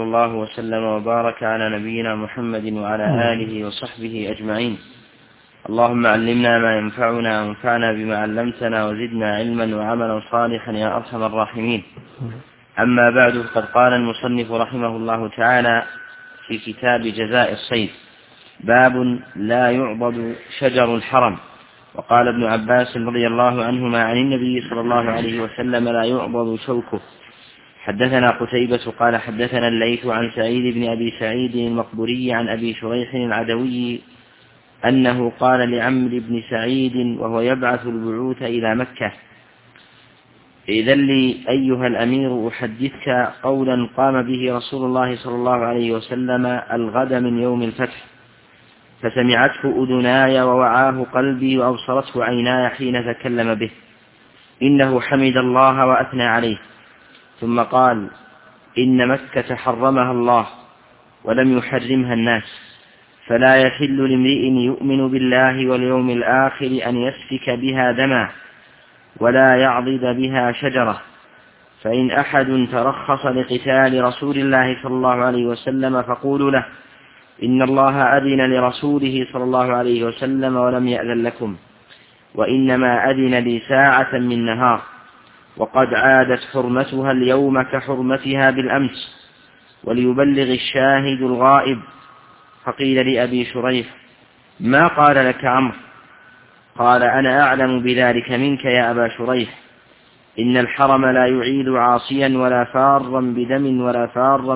وصلى الله وسلم وبارك على نبينا محمد وعلى آله وصحبه أجمعين. اللهم علمنا ما ينفعنا وانفعنا بما علمتنا وزدنا علما وعملا صالحا يا أرحم الراحمين. أما بعد، فقد قال المصنف رحمه الله تعالى في كتاب جزاء الصيد: باب لا يعضد شجر الحرم. وقال ابن عباس رضي الله عنهما عن النبي صلى الله عليه وسلم: لا يعضد شوكه. حدثنا قتيبة قال حدثنا الليث عن سعيد بن أبي سعيد المقبوري عن أبي شريح العدوي أنه قال لعمرو بن سعيد وهو يبعث البعوث إلى مكة: إذن لي أيها الأمير أحدثك قولا قام به رسول الله صلى الله عليه وسلم الغد من يوم الفتح، فسمعته أذناي ووعاه قلبي وأبصرته عيناي حين تكلم به. إنه حمد الله وأثنى عليه، ثم قال: إن مكة حرمها الله ولم يحرمها الناس، فلا يحل لامرئ يؤمن بالله واليوم الآخر أن يسفك بها دما ولا يعضد بها شجرة. فإن أحد ترخص لقتال رسول الله صلى الله عليه وسلم فقولوا له: إن الله أذن لرسوله صلى الله عليه وسلم ولم يأذن لكم، وإنما أذن لي ساعة من نهار، وقد عادت حرمتها اليوم كحرمتها بالأمس، وليبلغ الشاهد الغائب. فقيل لأبي شريح: ما قال لك عمرو؟ قال: أنا أعلم بذلك منك يا أبا شريح. إن الحرم لا يعيد عاصيا ولا فارا بدم ولا فارا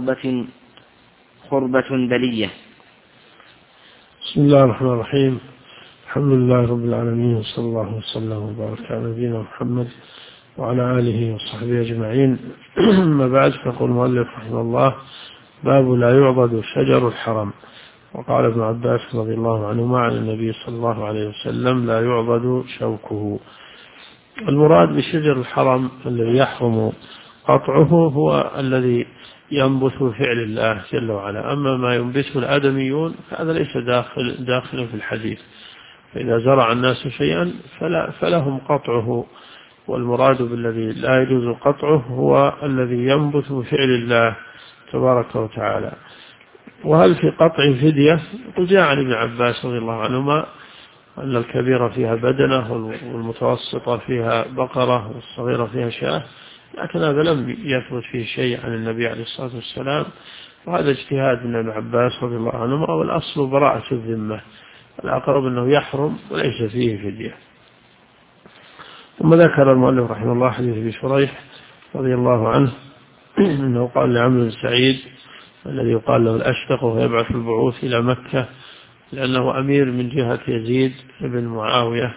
بخربة بلية. بسم الله الرحمن الرحيم. الحمد لله رب العالمين، وصلى الله وسلم وبارك على نبينا محمد وعلى آله وصحبه أجمعين. أما بعد، فيقول المؤلف رحمه الله: باب لا يعضد شجر الحرم. وقال ابن عباس رضي الله عنهما عن النبي صلى الله عليه وسلم: لا يعضد شوكه. المراد بشجر الحرم الذي يحرم قطعه هو الذي ينبت بفعل الله جل وعلا. أما ما ينبته الآدميون فهذا ليس داخل في الحديث. فإذا زرع الناس شيئا فلهم قطعه، والمراد بالذي لا يجوز قطعه هو الذي ينبت بفعل الله تبارك وتعالى. وهل في قطع فدية؟ جاء عن ابن عباس رضي الله عنهما أن الكبيرة فيها بدنة والمتوسطة فيها بقرة والصغيرة فيها شاة، لكن هذا لم يثبت فيه شيء عن النبي عليه الصلاة والسلام، وهذا اجتهاد من ابن عباس رضي الله عنهما، والأصل براءة الذمة، الأقرب أنه يحرم وليس فيه فدية. ثم ذكر المؤلف رحمه الله حديث أبي شريح رضي الله عنه أنه قال لعمرو بن سعيد الذي يقال له الأشتق وهو يبعث البعوث إلى مكة، لأنه أمير من جهة يزيد بن معاوية،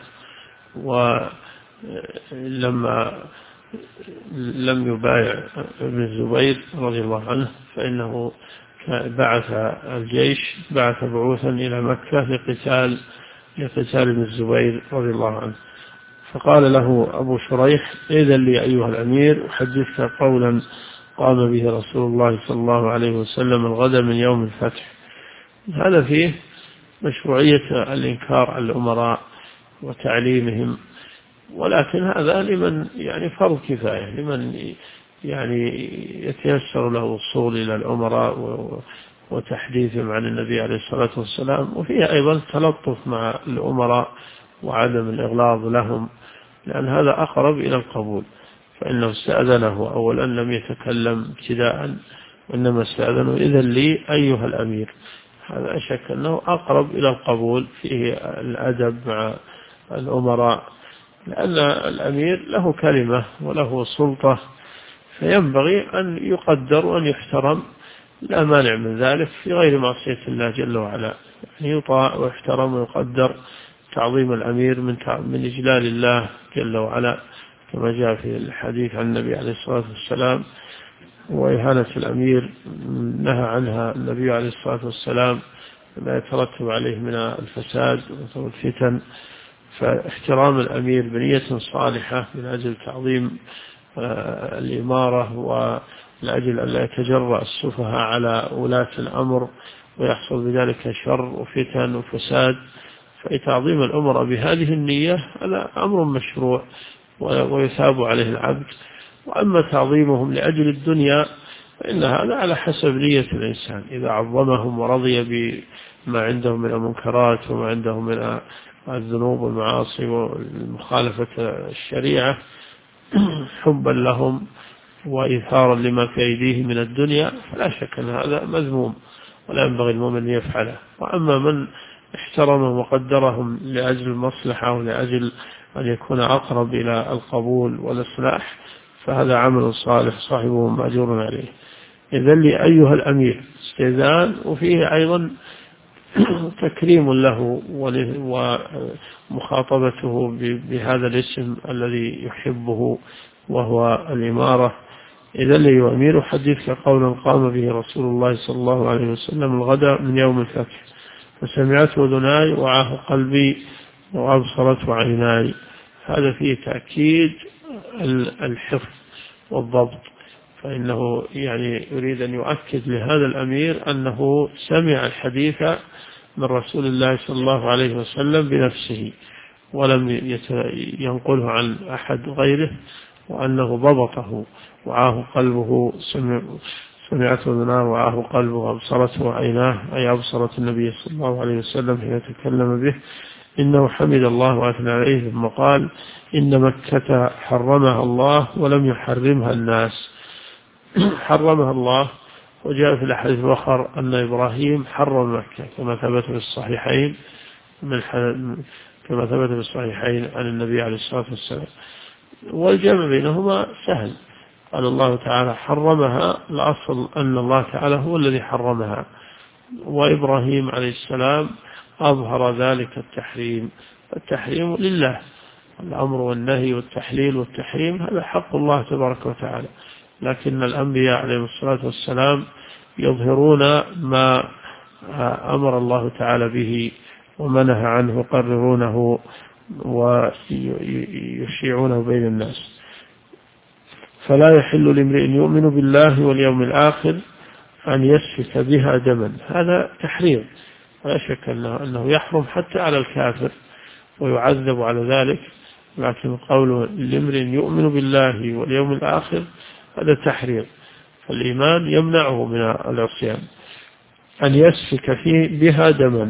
ولما لم يبايع ابن الزبير رضي الله عنه فإنه بعث الجيش، بعث بعوثا إلى مكة لقتال ابن الزبير رضي الله عنه. فقال له أبو شريح: إذن لي أيها الأمير أحدثك قولا قام به رسول الله صلى الله عليه وسلم الغد من يوم الفتح. هذا فيه مشروعية الإنكار على الأمراء وتعليمهم، ولكن هذا لمن فرض كفاية، لمن يتيسر له الوصول إلى الأمراء وتحديثهم عن النبي عليه الصلاة والسلام. وفيه أيضا تلطف مع الأمراء وعدم الإغلاظ لهم، لأن هذا أقرب إلى القبول. فإنه استأذنه أولا، لم يتكلم ابتداء، وإنما استأذنه: إذن لي أيها الأمير. هذا أشك أنه أقرب إلى القبول، فيه الأدب مع الأمراء، لأن الأمير له كلمة وله سلطة، فينبغي أن يقدر وأن يحترم، لا مانع من ذلك في غير معصية الله جل وعلا، يطاع ويحترم ويقدر. تعظيم الأمير من إجلال الله جل وعلا، كما جاء في الحديث عن النبي عليه الصلاة والسلام. وإهانة الأمير نهى عنها النبي عليه الصلاة والسلام، ما يترتب عليه من الفساد والفتن. فاحترام الأمير بنية صالحة من أجل تعظيم الإمارة، ولأجل أن لا يتجرأ السفهاء على ولاة الأمر ويحصل بذلك شر وفتن وفساد. فتعظيم الأمر بهذه النية هذا أمر مشروع ويثاب عليه العبد. وأما تعظيمهم لأجل الدنيا فإن هذا على حسب نية الإنسان. إذا عظمهم ورضي بما عندهم من المنكرات وما عندهم من الذنوب والمعاصي والمخالفة الشريعة حبا لهم وإيثارا لما في أيديهم من الدنيا، فلا شك أن هذا مذموم ولا ينبغي المؤمن أن يفعله. وأما من احترمهم وقدرهم لأجل المصلحة ولأجل أن يكون أقرب إلى القبول والإصلاح فهذا عمل صالح صاحبه مأجور عليه. إذن لي أيها الأمير استئذان، وفيه أيضا تكريم له ومخاطبته بهذا الاسم الذي يحبه وهو الإمارة. إذن لي أيها الأمير أحدثك قولا قام به رسول الله صلى الله عليه وسلم الغداء من يوم الفتح، فسمعته أذناي وعاه قلبي وأبصرته عيناي. هذا فيه تأكيد الحفظ والضبط، فإنه يعني يريد أن يؤكد لهذا الأمير أنه سمع الحديث من رسول الله صلى الله عليه وسلم بنفسه ولم ينقله عن أحد غيره، وأنه ضبطه وعاه قلبه، سمعته أذناه وعاه قلبه وأبصرته عيناه، أي أبصرت النبي صلى الله عليه وسلم حين تكلم به. إنه حمد الله وأثنى عليه ثم قال إن مكة حرمها الله ولم يحرمها الناس. حرمها الله، وجاء في الحديث الآخر أن إبراهيم حرم مكة كما ثبت في الصحيحين عن النبي عليه الصلاة والسلام. والجمع بينهما سهل. قال الله تعالى حرمها، الأصل أن الله تعالى هو الذي حرمها، وإبراهيم عليه السلام أظهر ذلك التحريم. التحريم لله، الأمر والنهي والتحليل والتحريم هذا حق الله تبارك وتعالى، لكن الأنبياء عليهم الصلاة والسلام يظهرون ما أمر الله تعالى به ومنه عنه، يقررونه ويشيعونه بين الناس. فلا يحل لامرئ يؤمن بالله واليوم الآخر أن يسفك بها دما. هذا تحريم، ولا شك أنه يحرم حتى على الكافر ويعذب على ذلك، لكن قوله لامرئ يؤمن بالله واليوم الآخر هذا تحريم، فالإيمان يمنعه من العصيان. أن يسفك بها دما،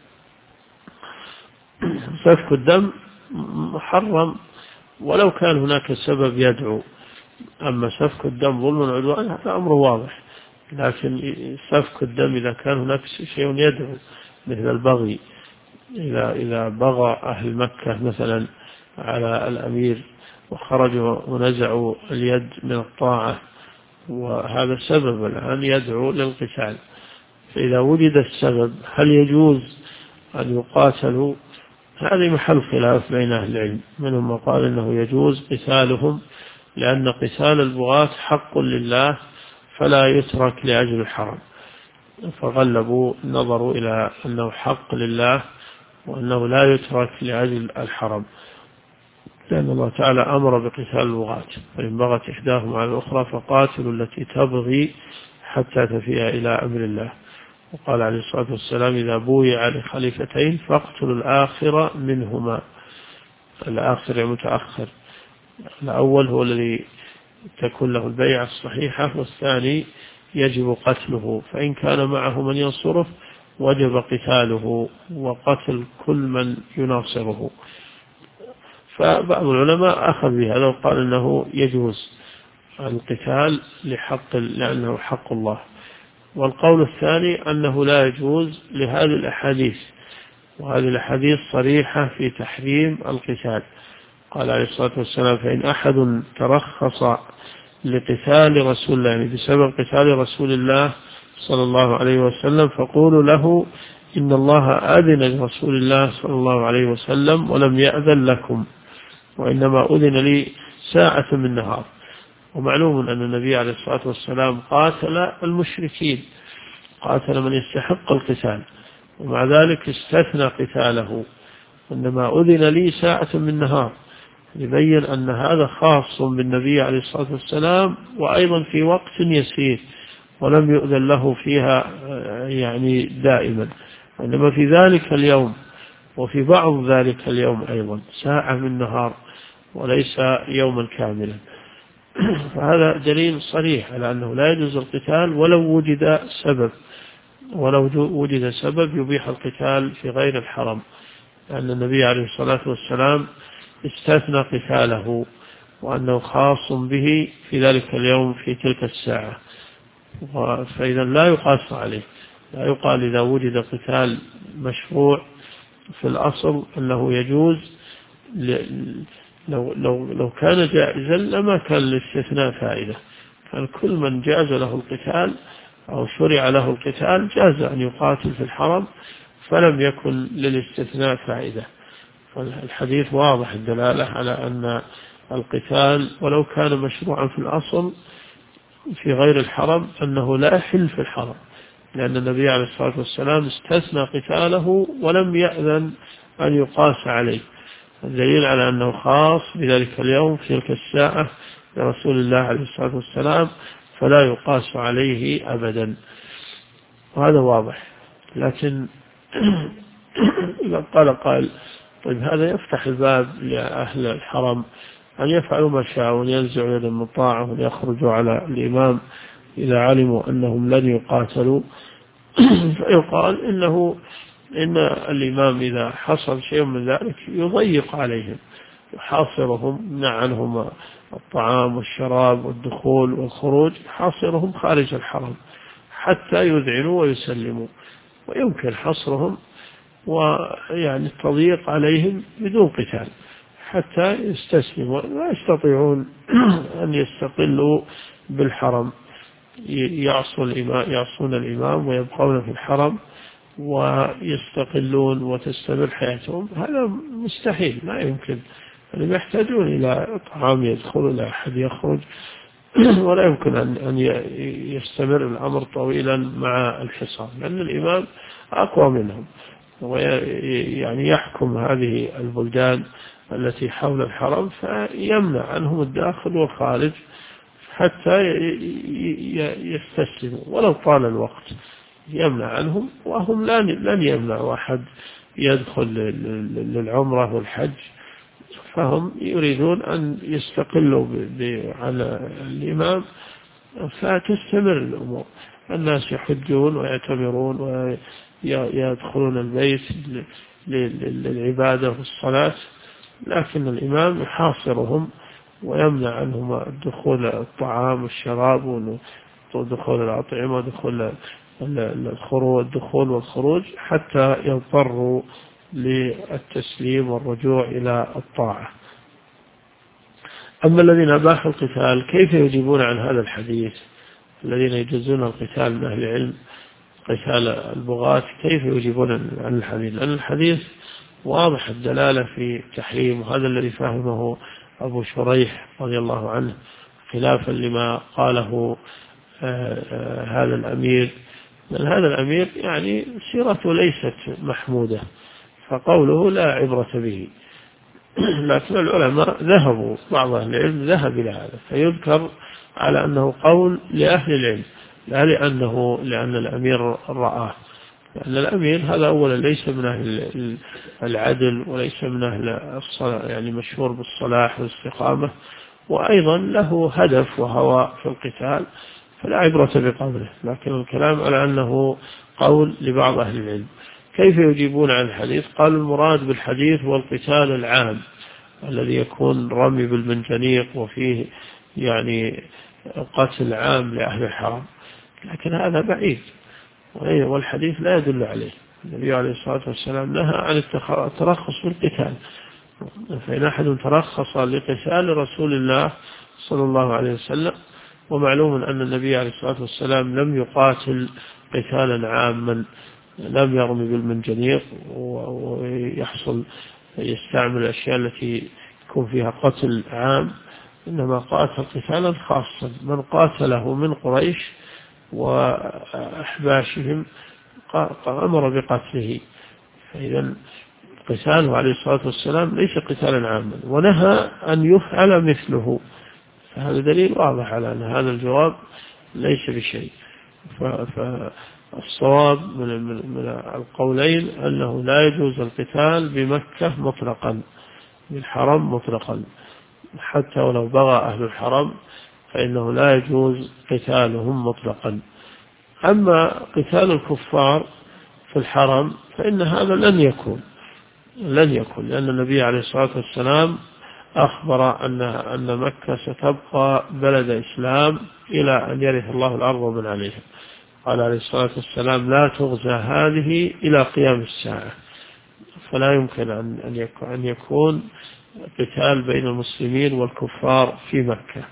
سفك الدم محرم ولو كان هناك سبب يدعو، أما سفك الدم ظلم وعدوان هذا أمر واضح، لكن سفك الدم إذا كان هناك شيء يدعو مثل البغي، إذا بغى أهل مكة مثلا على الأمير وخرجوا ونزعوا اليد من الطاعة، وهذا سبب الآن يدعو للقتال، فإذا وجد السبب هل يجوز أن يقاتلوا؟ هذه محل خلاف بين أهل العلم، منهم من قال إنه يجوز قتالهم لأن قتال البغاة حق لله فلا يترك لأجل الحرم، فغلبوا نظروا إلى أنه حق لله وأنه لا يترك لأجل الحرم، لأن الله تعالى أمر بقتال البغاة، فإن بغت إحداهم على الأخرى فقاتلوا التي تبغي حتى تفيء إلى أمر الله. وقال عليه الصلاة والسلام إذا بويع لخليفتين فاقتلوا الآخر منهما. الآخر متأخر، الأول هو الذي تكون له البيعة الصحيحة، والثاني يجب قتله، فإن كان معه من ينصره وجب قتاله وقتل كل من يناصره. فبعض العلماء أخذ بهذا وقال أنه يجوز القتال لأنه حق الله، والقول الثاني أنه لا يجوز لهذه الأحاديث، وهذه الأحاديث صريحة في تحريم القتال. قال عليه الصلاة والسلام فإن أحد ترخص لقتال رسول الله، يعني بسبب قتال رسول الله صلى الله عليه وسلم، فقولوا له إن الله أذن لرسول الله صلى الله عليه وسلم ولم يأذن لكم، وإنما أذن لي ساعة من نهار. ومعلوم أن النبي عليه الصلاة والسلام قاتل المشركين، قاتل من يستحق القتال، ومع ذلك استثنى قتاله، وإنما أذن لي ساعة من نهار، يبين أن هذا خاص بالنبي عليه الصلاة والسلام، وأيضا في وقت يسير ولم يؤذن له فيها يعني دائما، وإنما في ذلك اليوم وفي بعض ذلك اليوم أيضا ساعة من نهار وليس يوما كاملا. فهذا دليل صريح على أنه لا يجوز القتال ولو وجد سبب يبيح القتال في غير الحرم، لأن النبي عليه الصلاة والسلام استثنى قتاله وأنه خاص به في ذلك اليوم في تلك الساعة. فإذا لا يقاس عليه، لا يقال إذا وجد قتال مشروع في الأصل أنه يجوز. لو كان جائزا لما كان الاستثناء فائدة، كان كل من جاز له القتال أو شرع له القتال جاز أن يقاتل في الحرم، فلم يكن للاستثناء فائدة. فالحديث واضح الدلالة على أن القتال ولو كان مشروعا في الأصل في غير الحرم أنه لا يحل في الحرم، لأن النبي عليه الصلاة والسلام استثنى قتاله ولم يأذن أن يقاس عليه. الدليل على أنه خاص بذلك اليوم في تلك الساعة لرسول الله عليه الصلاة والسلام، فلا يقاس عليه أبدا، وهذا واضح. لكن إذا قال قائل طيب هذا يفتح الباب لأهل الحرم أن يفعلوا ما شاءوا وينزعوا يد المطاعة ويخرجوا على الإمام إذا علموا أنهم لن يقاتلوا، فيقال إن الإمام إذا حصل شيء من ذلك يضيق عليهم، يحاصرهم، يمنع عنهم الطعام والشراب والدخول والخروج، يحاصرهم خارج الحرم حتى يذعنوا ويسلموا، ويمكن حصرهم ويعني التضييق عليهم بدون قتال حتى يستسلموا، لا يستطيعون أن يستقلوا بالحرم، يعصون الإمام ويبقون في الحرم ويستقلون وتستمر حياتهم، هذا مستحيل، لا يمكن. يعني يحتاجون إلى طعام يدخل، إلى أحد يخرج، ولا يمكن أن يستمر الأمر طويلا مع الحصار، لأن الإمام أقوى منهم، ويعني يحكم هذه البلدان التي حول الحرم، فيمنع عنهم الداخل والخارج حتى يستسلموا ولو طال الوقت، يمنع عنهم. وهم لن يمنعوا أحد يدخل للعمرة والحج، فهم يريدون أن يستقلوا على الإمام فتستمر الأمور، الناس يحجون ويعتمرون ويدخلون البيت للعبادة والصلاة، لكن الإمام يحاصرهم ويمنع عنهم الدخول الطعام والشراب ودخول الأطعمة ودخول الدخول والخروج حتى يضطروا للتسليم والرجوع إلى الطاعة. أما الذين أباحوا القتال كيف يجيبون عن هذا الحديث؟ الذين يجوزون القتال من أهل العلم قتال البغاة كيف يجيبون عن الحديث؟ لأن الحديث واضح الدلالة في تحريم، وهذا الذي فهمه أبو شريح رضي الله عنه خلافا لما قاله هذا الأمير، لأن هذا الأمير يعني سيرته ليست محمودة، فقوله لا عبرة به. لكن العلماء ذهبوا، بعض أهل العلم ذهب إلى هذا، فيذكر على أنه قول لأهل العلم، لا لأن الأمير رآه، لأن الأمير هذا أولا ليس من أهل العدل وليس من أهل الصلاة، يعني مشهور بالصلاح والاستقامة، وأيضا له هدف وهوى في القتال، فلا عبرة بقوله. لكن الكلام على أنه قول لبعض أهل العلم. كيف يجيبون عن الحديث؟ قال المراد بالحديث هو القتال العام الذي يكون رمي بالمنجنيق وفيه يعني قتل عام لأهل الحرم، لكن هذا بعيد والحديث لا يدل عليه. النبي عليه الصلاة والسلام نهى عن الترخص في القتال، فإن أحد ترخص لقتال رسول الله صلى الله عليه وسلم، ومعلوم أن النبي عليه الصلاة والسلام لم يقاتل قتالا عاما، لم يرمي بالمنجنيق ويحصل يستعمل الأشياء التي يكون فيها قتل عام، إنما قاتل قتالا خاصا من قاتله من قريش وأحباشهم أمر بقتله. فإذا قتاله عليه الصلاة والسلام ليس قتالا عاما، ونهى أن يفعل مثله، فهذا دليل واضح على أن هذا الجواب ليس بشيء. فالصواب من القولين أنه لا يجوز القتال بمكة مطلقا، بالحرم مطلقا، حتى ولو بغى أهل الحرم فإنه لا يجوز قتالهم مطلقا. أما قتال الكفار في الحرم فإن هذا لن يكون، لأن النبي عليه الصلاة والسلام أخبر أن مكة ستبقى بلد إسلام إلى أن يرث الله الأرض ومن عليها. قال عليه الصلاة والسلام: لا تغزى هذه إلى قيام الساعة. فلا يمكن أن يكون قتال بين المسلمين والكفار في مكة.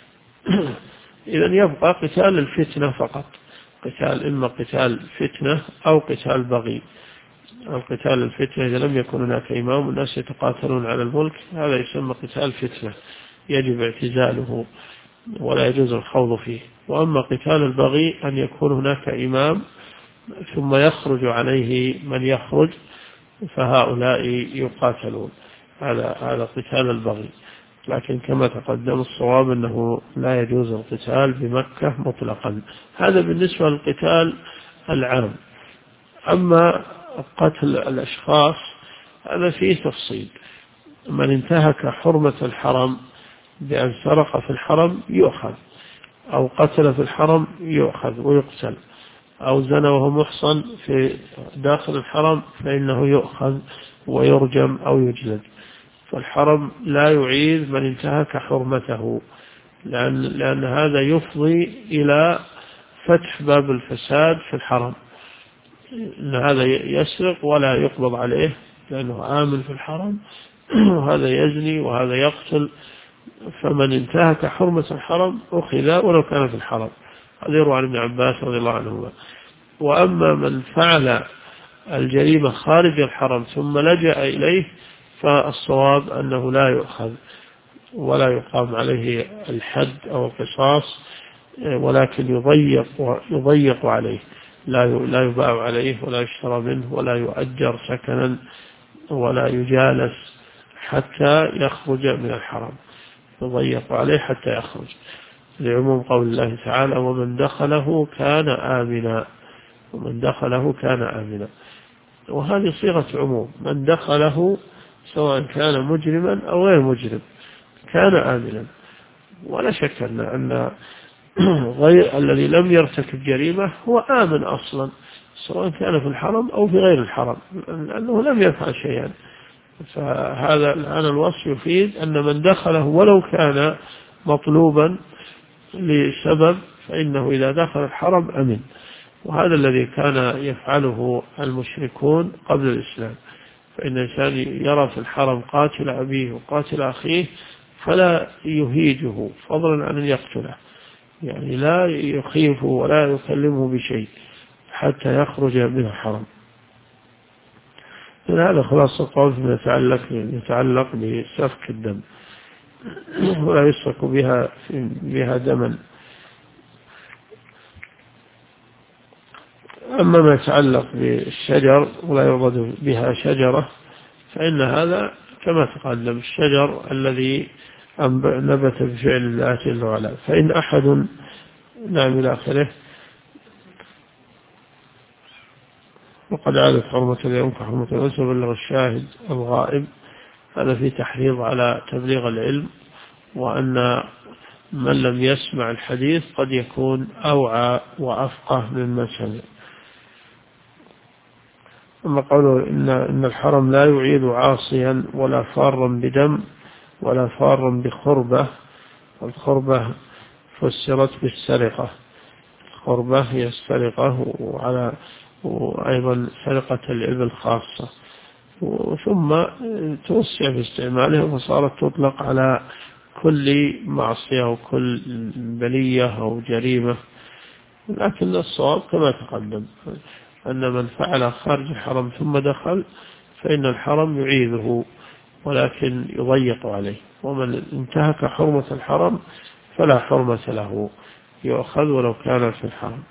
إذن يبقى قتال الفتنة فقط، إما قتال فتنة أو قتال بغي. القتال الفتنة إذا لم يكن هناك إمام والناس يتقاتلون على الملك هذا يسمى قتال فتنة، يجب اعتزاله ولا يجوز الخوض فيه. وأما قتال البغي أن يكون هناك إمام ثم يخرج عليه من يخرج فهؤلاء يقاتلون، هذا قتال البغي. لكن كما تقدم الصواب أنه لا يجوز القتال بمكة مطلقا. هذا بالنسبة للقتال العام. أما قتل الأشخاص هذا فيه تفصيل. من انتهك حرمة الحرم بأن سرق في الحرم يؤخذ، أو قتل في الحرم يؤخذ ويقتل، أو زنى وهو محصن في داخل الحرم فإنه يؤخذ ويرجم أو يجلد. فالحرم لا يعيد من انتهك حرمته، لأن هذا يفضي إلى فتح باب الفساد في الحرم. إن هذا يسرق ولا يقبض عليه لأنه آمن في الحرم، وهذا يزني وهذا يقتل. فمن انتهك حرمة الحرم أخذ ولو كان في الحرم. هذا يروى عن ابن عباس رضي الله عنهما. وأما من فعل الجريمة خارج الحرم ثم لجأ إليه فالصواب أنه لا يؤخذ ولا يقام عليه الحد أو القصاص، ولكن يضيق عليه، لا يباع عليه ولا يشترى منه ولا يؤجر سكنا ولا يجالس حتى يخرج من الحرم، يضيق عليه حتى يخرج، لعموم قول الله تعالى: ومن دخله كان آمنا. وهذه صيغة عموم، من دخله سواء كان مجرما أو غير مجرم كان آمنا. ولا شك أن غير الذي لم يرتكب جريمة هو آمن أصلا، سواء كان في الحرم أو في غير الحرم، لأنه لم يفعل شيئا. فهذا الآن الوصف يفيد أن من دخله ولو كان مطلوبا لسبب فإنه إذا دخل الحرم أمن. وهذا الذي كان يفعله المشركون قبل الإسلام. فإن الإنسان يرى في الحرم قاتل أبيه وقاتل أخيه فلا يهيجه فضلا عن أن يقتله، يعني لا يخيفه ولا يكلمه بشيء حتى يخرج من الحرم. هذا خلاصة القول فيما يتعلق بسفك الدم، ولا يسفك بها دما. أما ما يتعلق بالشجر ولا يعبد بها شجرة فإن هذا كما تقدم الشجر الذي نبت بفعل الله جل وعلا. فإن أحد نعم إلى آخره. وقد عادت حرمة اليوم كحرمة الأنس وبلغ الشاهد الغائب. هذا في تحريض على تبليغ العلم، وأن من لم يسمع الحديث قد يكون أوعى وأفقه ممن سمع. أما قوله إن الحرم لا يعيد عاصيا ولا فارا بدم ولا فارا بخربة. والخربة فسرت بالسرقة، الخربة هي السرقة وأيضا سرقة الإبل خاصة، ثم توسع في استعمالها فصارت تطلق على كل معصية وكل بلية أو جريمة. لكن الصواب كما تقدم أن من فعل خارج الحرم ثم دخل فإن الحرم يعيده ولكن يضيق عليه. ومن انتهك حرمة الحرم فلا حرمة له، يؤخذ ولو كان في الحرم.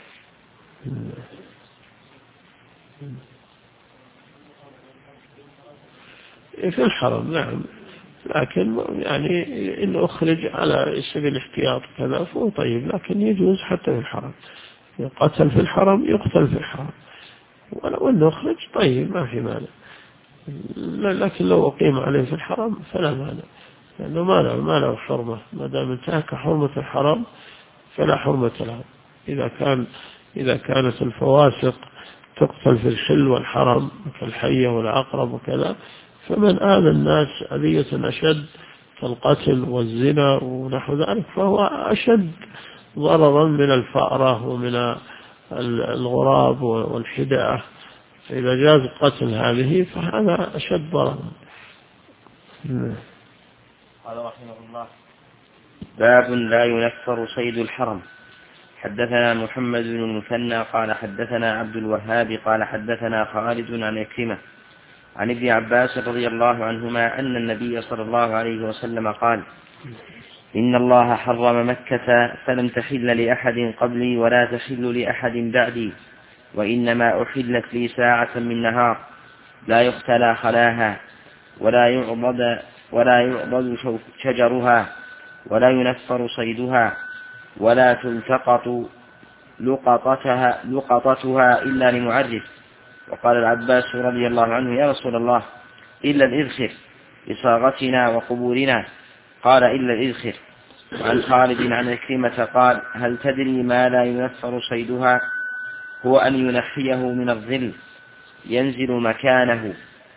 في الحرم نعم، لكن يعني إن أخرج على سبيل الاحتياط كذا فهو طيب، لكن يجوز حتى في الحرم، يقتل في الحرم يقتل في الحرم، ولو أنه أخرج طيب ما في مانع. لكن لو أقيم عليه في الحرم فلا مانع، لأنه ما له حرمة، ما دام انتهك حرمة الحرام فلا حرمة له. إذا كانت الفواسق تقتل في الحل والحرم كالحية والعقرب وكذا، فمن آذى الناس أذية أشد كالقتل والزنا ونحو ذلك فهو أشد ضررا من الفأرة ومن الغراب والحداء. فإذا جاز قتل هذه فهذا أشد ضررا. قال رحمه الله: باب لا ينفر صيد الحرم. حدثنا محمد بن المثنى قال حدثنا عبد الوهاب قال حدثنا خالد عن عكرمة عن ابن عباس رضي الله عنهما أن النبي صلى الله عليه وسلم قال: إن الله حرم مكة فلم تحل لأحد قبلي ولا تحل لأحد بعدي، وإنما أحلت لي ساعة من نهار لا يختلى خلاها ولا يعضد شجرها ولا ينفر صيدها ولا تلتقط لقطتها إلا لمعرف. وقال العباس رضي الله عنه: يا رسول الله، إلا الإذخر لصاغتنا وقبورنا. قال: إلا الإذخر. وعن خالد عن عكرمة قال: هل تدري ما لا ينفر صيدها؟ هو أن ينحيه من الظل ينزل مكانه.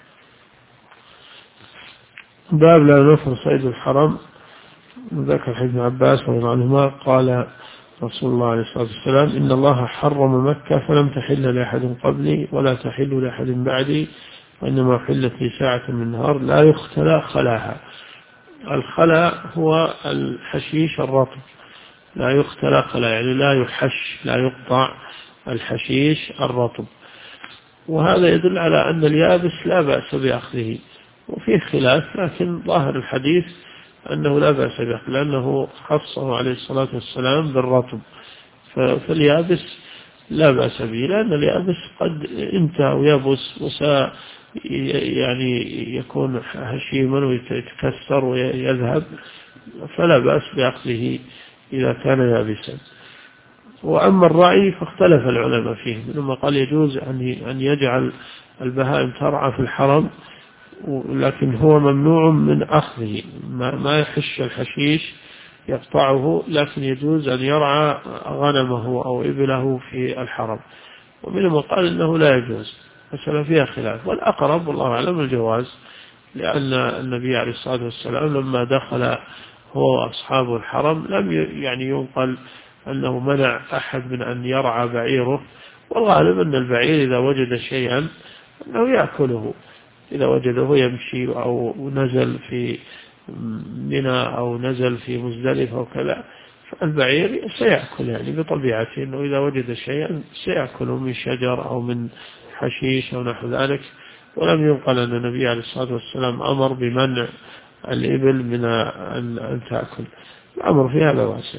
باب لا ينفر صيد الحرم. ذكر ابن عباس رضي الله عنهما قال رسول الله عليه الصلاة والسلام: إن الله حرم مكة فلم تحل لأحد قبلي ولا تحل لأحد بعدي، وإنما حلت لي ساعة من نهار لا يختلى خلاها. الخلا هو الحشيش الرطب، لا يختلى خلا يعني لا يحش، لا يقطع الحشيش الرطب. وهذا يدل على أن اليابس لا بأس بأخذه، وفيه خلاف، لكن ظاهر الحديث أنه لا بأس بأخذه لأنه خصه عليه الصلاة والسلام بالرطب. فاليابس لا بأس به، لأن اليابس قد انتهى ويبس يعني يكون هشيما ويتكسر ويذهب، فلا بأس بأخذه إذا كان يابسا. وأما الرعي فاختلف العلماء فيه، منهم قال يجوز أن يجعل البهائم ترعى في الحرم، لكن هو ممنوع من أخذه، ما يحش الحشيش يقطعه، لكن يجوز أن يرعى غنمه أو إبله في الحرم. ومنهم قال إنه لا يجوز، مسألة فيها خلاف، والأقرب والله أعلم الجواز، لأن النبي عليه الصلاة والسلام لما دخل هو وأصحابه الحرم لم يعني ينقل أنه منع أحد من أن يرعى بعيره، والغالب أن البعير إذا وجد شيئا أنه يأكله، إذا وجده يمشي أو نزل في منى أو نزل في مزدلفة وكذا، فالبعير سيأكل يعني بطبيعته، أنه إذا وجد شيئا سيأكله من شجر أو من حشيش أو نحو ذلك. ولم ينقل أن النبي عليه الصلاة والسلام أمر بمنع الإبل من أن تأكل، الأمر في هذا واسع.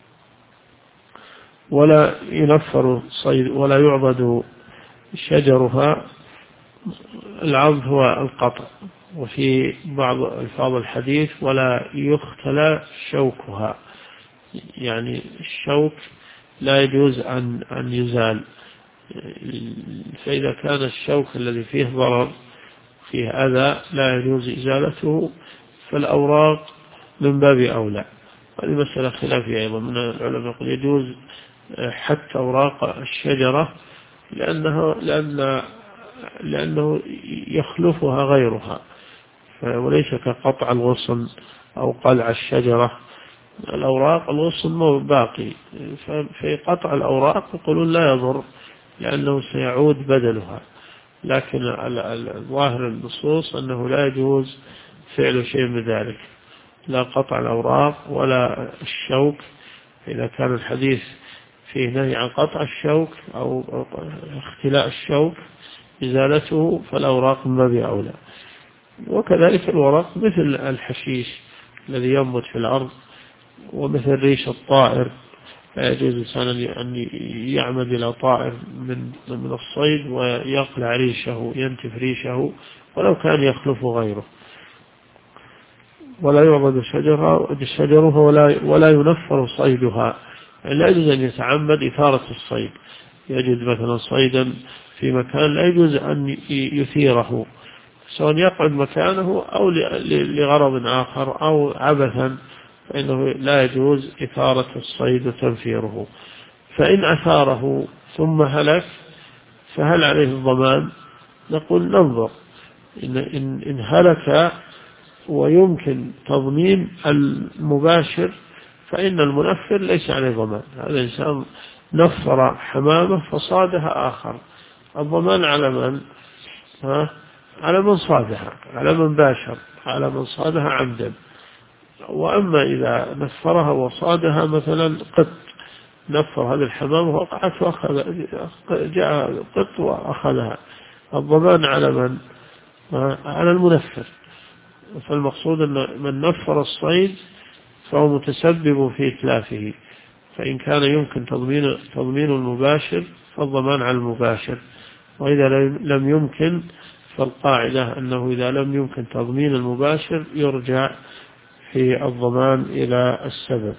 ولا ينفر صيد ولا يعضد شجرها. العضد هو القطع، وفي بعض ألفاظ الحديث ولا يختلى شوكها، يعني الشوك لا يجوز أن يزال. فإذا كان الشوك الذي فيه ضرر فيه أذى لا يجوز إزالته، فالأوراق من باب أولى. هذه مسألة خلافية أيضا من العلماء، يقول يجوز حتى أوراق الشجرة لأنه يخلفها غيرها، وليس كقطع الغصن أو قلع الشجرة. الأوراق الغصن باقي، في قطع الأوراق يقولون لا يضر لأنه سيعود بدلها، لكن الظاهر النصوص أنه لا يجوز فعل شيء من ذلك، لا قطع الأوراق ولا الشوك. إذا كان الحديث فيه نهي عن قطع الشوك أو اختلاء الشوك إزالته، فالأوراق من باب أولى. وكذلك الورق مثل الحشيش الذي ينبت في الأرض، ومثل ريش الطائر، لا يجوز الإنسان أن يعمد إلى طائر من الصيد ويقلع ريشه ينتف ريشه ولو كان يخلف غيره. ولا يعبد الشجرة ولا ينفر صيدها، لا يجوز أن يتعمد إثارة الصيد، يجد مثلا صيدا في مكان لا يجوز أن يثيره سواء يقعد مكانه أو لغرض آخر أو عبثا، فإنه لا يجوز إثارة الصيد وتنفيره. فإن أثاره ثم هلك فهل عليه الضمان؟ نقول ننظر، إن هلك ويمكن تضمين المباشر فإن المنفر ليس عليه ضمان. هذا الإنسان نفر حمامة فصادها آخر، الضمان على من؟ على من صادها، على من باشر، على من صادها عمدا. وأما إذا نفرها وصادها مثلا قط، نفر هذه الحمامة وقعت وأخذ، جاء قط وأخذها، الضمان على من؟ على المنفر. فالمقصود أن من نفر الصيد فهو متسبب في إتلافه، فإن كان يمكن تضمين المباشر فالضمان على المباشر، وإذا لم يمكن فالقاعدة أنه إذا لم يمكن تضمين المباشر يرجع في الضمان إلى السبب.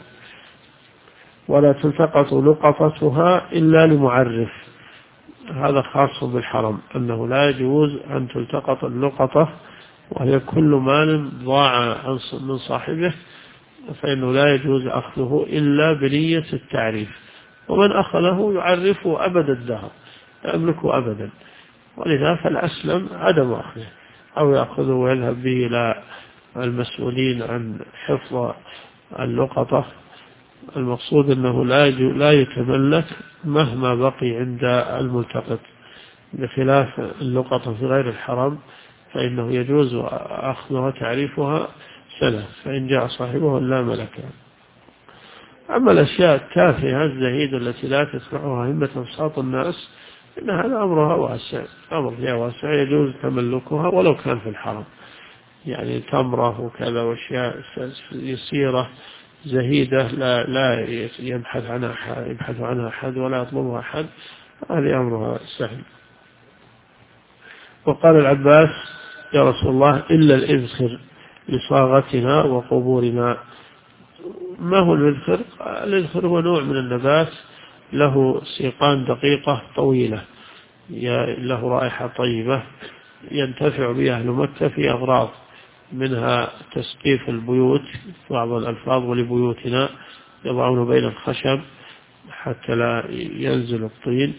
ولا تلتقط لقطتها إلا لمعرف، هذا خاص بالحرم، أنه لا يجوز أن تلتقط اللقطة وهي كل مال ضاع من صاحبه، فإنه لا يجوز أخذه إلا بنية التعريف، ومن أخذه يعرفه أبد الدهر، لا يملكه أبدا، ولذا فالأسلم عدم أخذه، أو يأخذه ويذهب به إلى المسؤولين عن حفظ اللقطة. المقصود أنه لا يتملك مهما بقي عند الملتقط، بخلاف اللقطة في غير الحرم فإنه يجوز أخذها وتعريفها سنة، فإن جاء صاحبه لا ملكها. أما الأشياء التافهة الزهيدة التي لا تتبعها همة أبساط الناس إن هذا أمرها واسع، أمر فيها واسع، يجوز تملكها ولو كان في الحرم، يعني تمره وكذا وأشياء يسيرة زهيدة لا يبحث عنها أحد ولا يطلبها أحد، هذه أمرها سهل. وقال العباس يا رسول الله إلا الإذخر لصاغتنا وقبورنا. ما هو الإذخر؟ الإذخر هو نوع من النبات له سيقان دقيقة طويلة، له رائحة طيبة، ينتفع بها أهل مكة في أغراض، منها تسقيف البيوت، بعض الألفاظ ولبيوتنا، يضعون بين الخشب حتى لا ينزل الطين،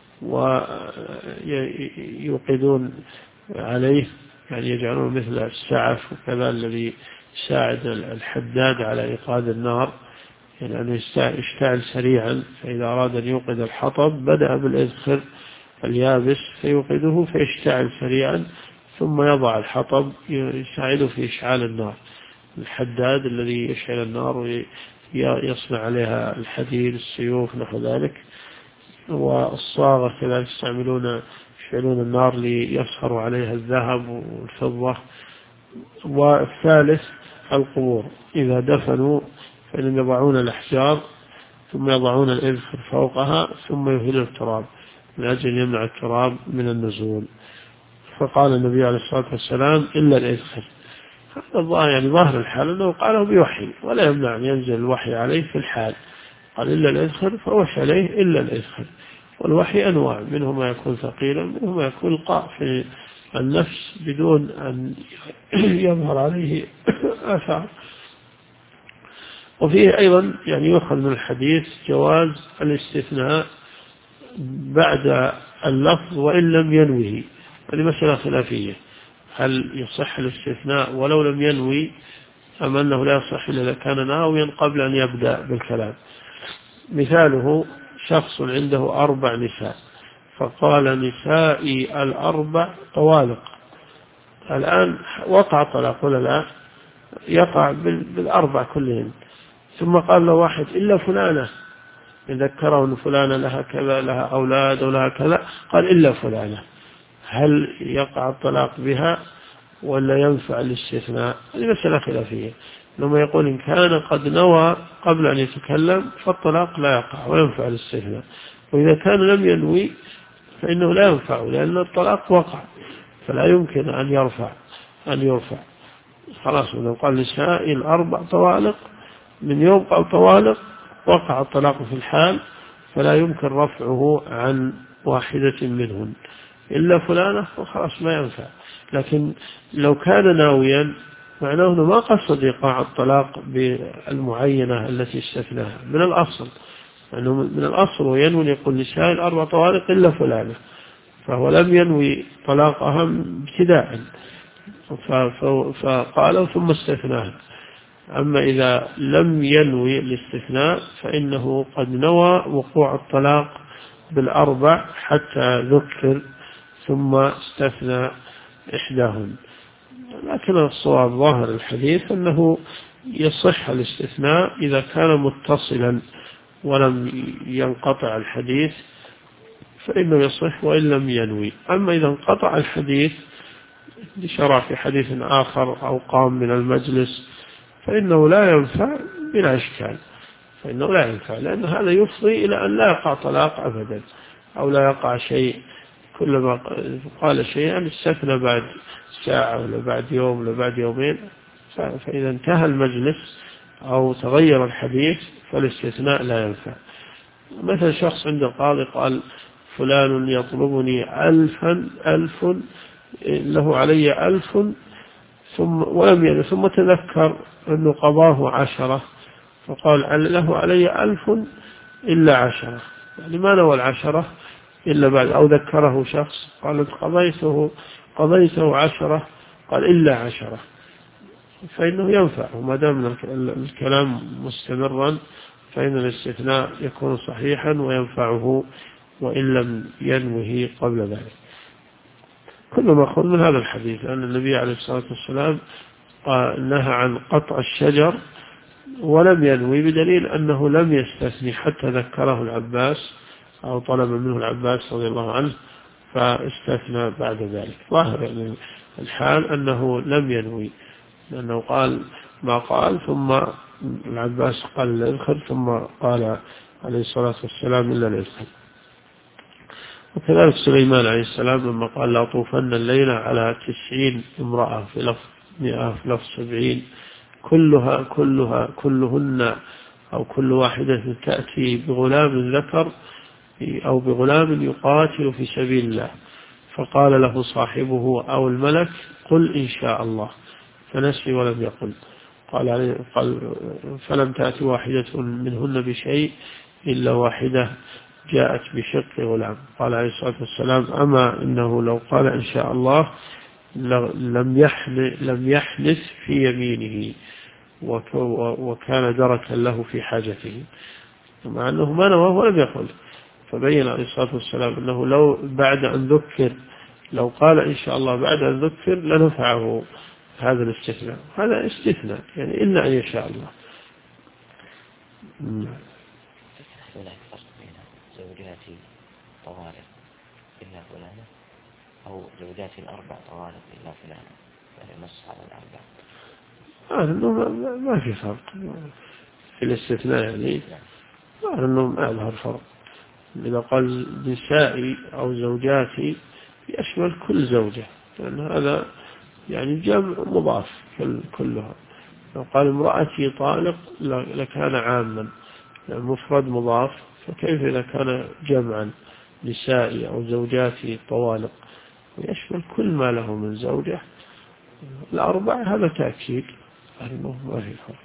ويوقدون عليه، يعني يجعلون مثل السعف وكذا الذي يساعد الحداد على إيقاد النار، يعني أنه يشتعل سريعا، فإذا أراد أن يوقد الحطب بدأ بالإذخر اليابس فيوقده فيشتعل سريعا، ثم يضع الحطب يساعده في إشعال النار، الحداد الذي يشعل النار ويصنع عليها الحديد السيوف نحو ذلك. والصاغة كذلك يشعلون النار ليصهروا عليها الذهب والفضة. والثالث القبور، إذا دفنوا فإنهم يضعون الأحجار ثم يضعون الإذخر فوقها ثم يهيل التراب من أجل يمنع التراب من النزول. فقال النبي عليه الصلاة والسلام إلا الإذخر، هذا يعني ظاهر الحال أنه قاله بوحي ولا يمنع أن ينزل الوحي عليه في الحال، قال إلا الإذخر فوحي عليه إلا الإذخر. والوحي أنواع، منه ما يكون ثقيلا، منه ما يكون لقاء في النفس بدون أن يظهر عليه آثار. وفيه أيضا يعني يؤخذ من الحديث جواز الاستثناء بعد اللفظ وإن لم ينوه، هذه مسألة خلافية، هل يصح الاستثناء ولو لم ينوي أم أنه لا يصح إلا إذا كان ناويا قبل أن يبدأ بالكلام. مثاله شخص عنده 4 نساء فقال نسائي 4 طوالق، الآن وقع طلاق ولا لا؟ يقع بال4 كلهم، ثم قال له واحد إلا فلانة، يذكره أن فلانة لها كذا، لها أولاد ولها كذا، قال إلا فلانة، هل يقع الطلاق بها ولا ينفع الاستثناء؟ هذه مسألة خلافية، لما يقول إن كان قد نوى قبل أن يتكلم فالطلاق لا يقع وينفع الاستثناء، وإذا كان لم ينوي فإنه لا ينفع، لأن الطلاق وقع فلا يمكن أن يرفع. خلاص، لو قال نسائي 4 طوالق من يوم قال طوالق وقع الطلاق في الحال، فلا يمكن رفعه عن واحدة منهن، إلا فلانة وخلاص ما ينفع. لكن لو كان ناويا معناه أنه ما قصد إيقاع الطلاق بالمعينة التي استثناها من الأصل، أنه من الأصل ينوي يقول نساء الأربع طوارق إلا فلانة، فهو لم ينوي طلاقها ابتداء فقال ثم استثناها. أما إذا لم ينوي الاستثناء فإنه قد نوى وقوع الطلاق بالأربع حتى ذكر ثم استثنى إحداهن. لكن الصواب ظاهر الحديث أنه يصح الاستثناء إذا كان متصلا ولم ينقطع الحديث فإنه يصح وإن لم ينوي. أما إذا انقطع الحديث لشرع في حديث آخر أو قام من المجلس فإنه لا ينفع بلا إشكال، فإنه لا ينفع، لأن هذا يفضي إلى أن لا يقع طلاق أبدا أو لا يقع شيء. كلما قال شيئا استثنى بعد ساعة ولا بعد يوم ولا بعد يومين، فإذا انتهى المجلس أو تغير الحديث فالاستثناء لا ينفع. مثل شخص عند القاضي قال فلان يطلبني 1000 له علي 1000 ثم تذكر أنه قضاه 10 فقال له علي 1000 إلا 10، يعني ما نوى 10 إلا بعد، أو ذكره شخص قال قضيته 10 قال إلا 10، فإنه ينفع ما دام الكلام مستمرا فإن الاستثناء يكون صحيحا وينفعه وإن لم ينوه قبل ذلك. كل ما أخذ من هذا الحديث أن النبي عليه الصلاة والسلام نهى عن قطع الشجر ولم ينوي، بدليل أنه لم يستثني حتى ذكره العباس أو طلب منه العباس رضي الله عنه فاستثنى بعد ذلك. ظاهر الحال أنه لم ينوي، لأنه قال ما قال ثم العباس قال الإذخر ثم قال عليه الصلاة والسلام إلا الإذخر. وكذلك سليمان عليه السلام لما قال لا طوفن الليلة على 90 امرأة في لفظ 100 في لفظ 70 كلهن أو كل واحدة تأتي بغلام ذكر أو بغلام يقاتل في سبيل الله، فقال له صاحبه أو الملك قل إن شاء الله، فنسي ولم يقل. قال فلم تأتي واحدة منهن بشيء إلا واحدة جاءت بشق غلام. قال عليه الصلاة والسلام أما إنه لو قال إن شاء الله لم يحنث في يمينه وكان دركا له في حاجته، مع أنه ما نواه ولم يقل. فبين عليه الصلاة والسلام أنه لو بعد أن ذكر لو قال إن شاء الله بعد أن ذكر لنفعه هذا الاستثناء. هذا استثناء يعني إلا أن يشاء الله. هناك فرق بين زوجات طوارق إلا فلانة أو زوجات الأربع طوارق إلا فلانة، يعني نص على الأربع. ما في فرق في الاستثناء، يعني أنه ما ظهر فرق. إذا قال نسائي أو زوجاتي يشمل كل زوجة، لأن هذا يعني جمع مضاف كلها. لو قال امرأتي طالق لكان عاما، يعني مفرد مضاف، فكيف إذا كان جمعا نسائي أو زوجاتي طوالق ويشمل كل ما له من زوجة. الأربع هذا تأكيد أنه ما في فرق.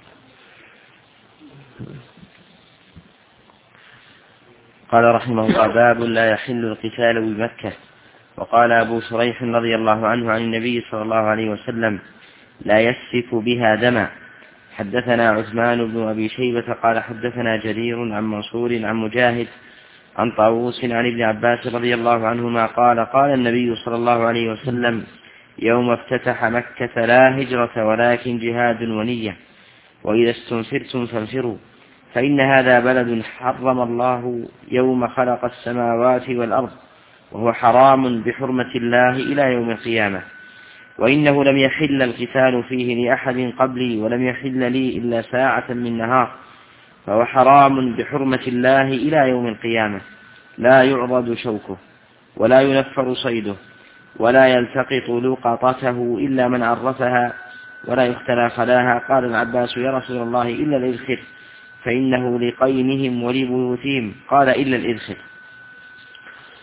قال رحمه الله باب لا يحل القتال بمكة. وقال أبو شريح رضي الله عنه عن النبي صلى الله عليه وسلم لا يسفك بها دما. حدثنا عثمان بن أبي شيبة قال حدثنا جرير عن منصور عن مجاهد عن طاووس عن ابن عباس رضي الله عنهما قال قال النبي صلى الله عليه وسلم يوم افتتح مكة لا هجرة ولكن جهاد ونية، وإذا استنفرتم فانفروا، فإن هذا بلد حرم الله يوم خلق السماوات والأرض، وهو حرام بحرمة الله إلى يوم القيامة، وإنه لم يحل القتال فيه لأحد قبلي ولم يحل لي إلا ساعة من نهار، فهو حرام بحرمة الله إلى يوم القيامة، لا يعضد شوكه ولا ينفر صيده ولا يلتقط لقطته إلا من عرفها ولا يختلى خلاها. قال العباس يا رسول الله إلا الإذخر فإنه لقينهم ولبيوتهم. قال إلا الإذخر.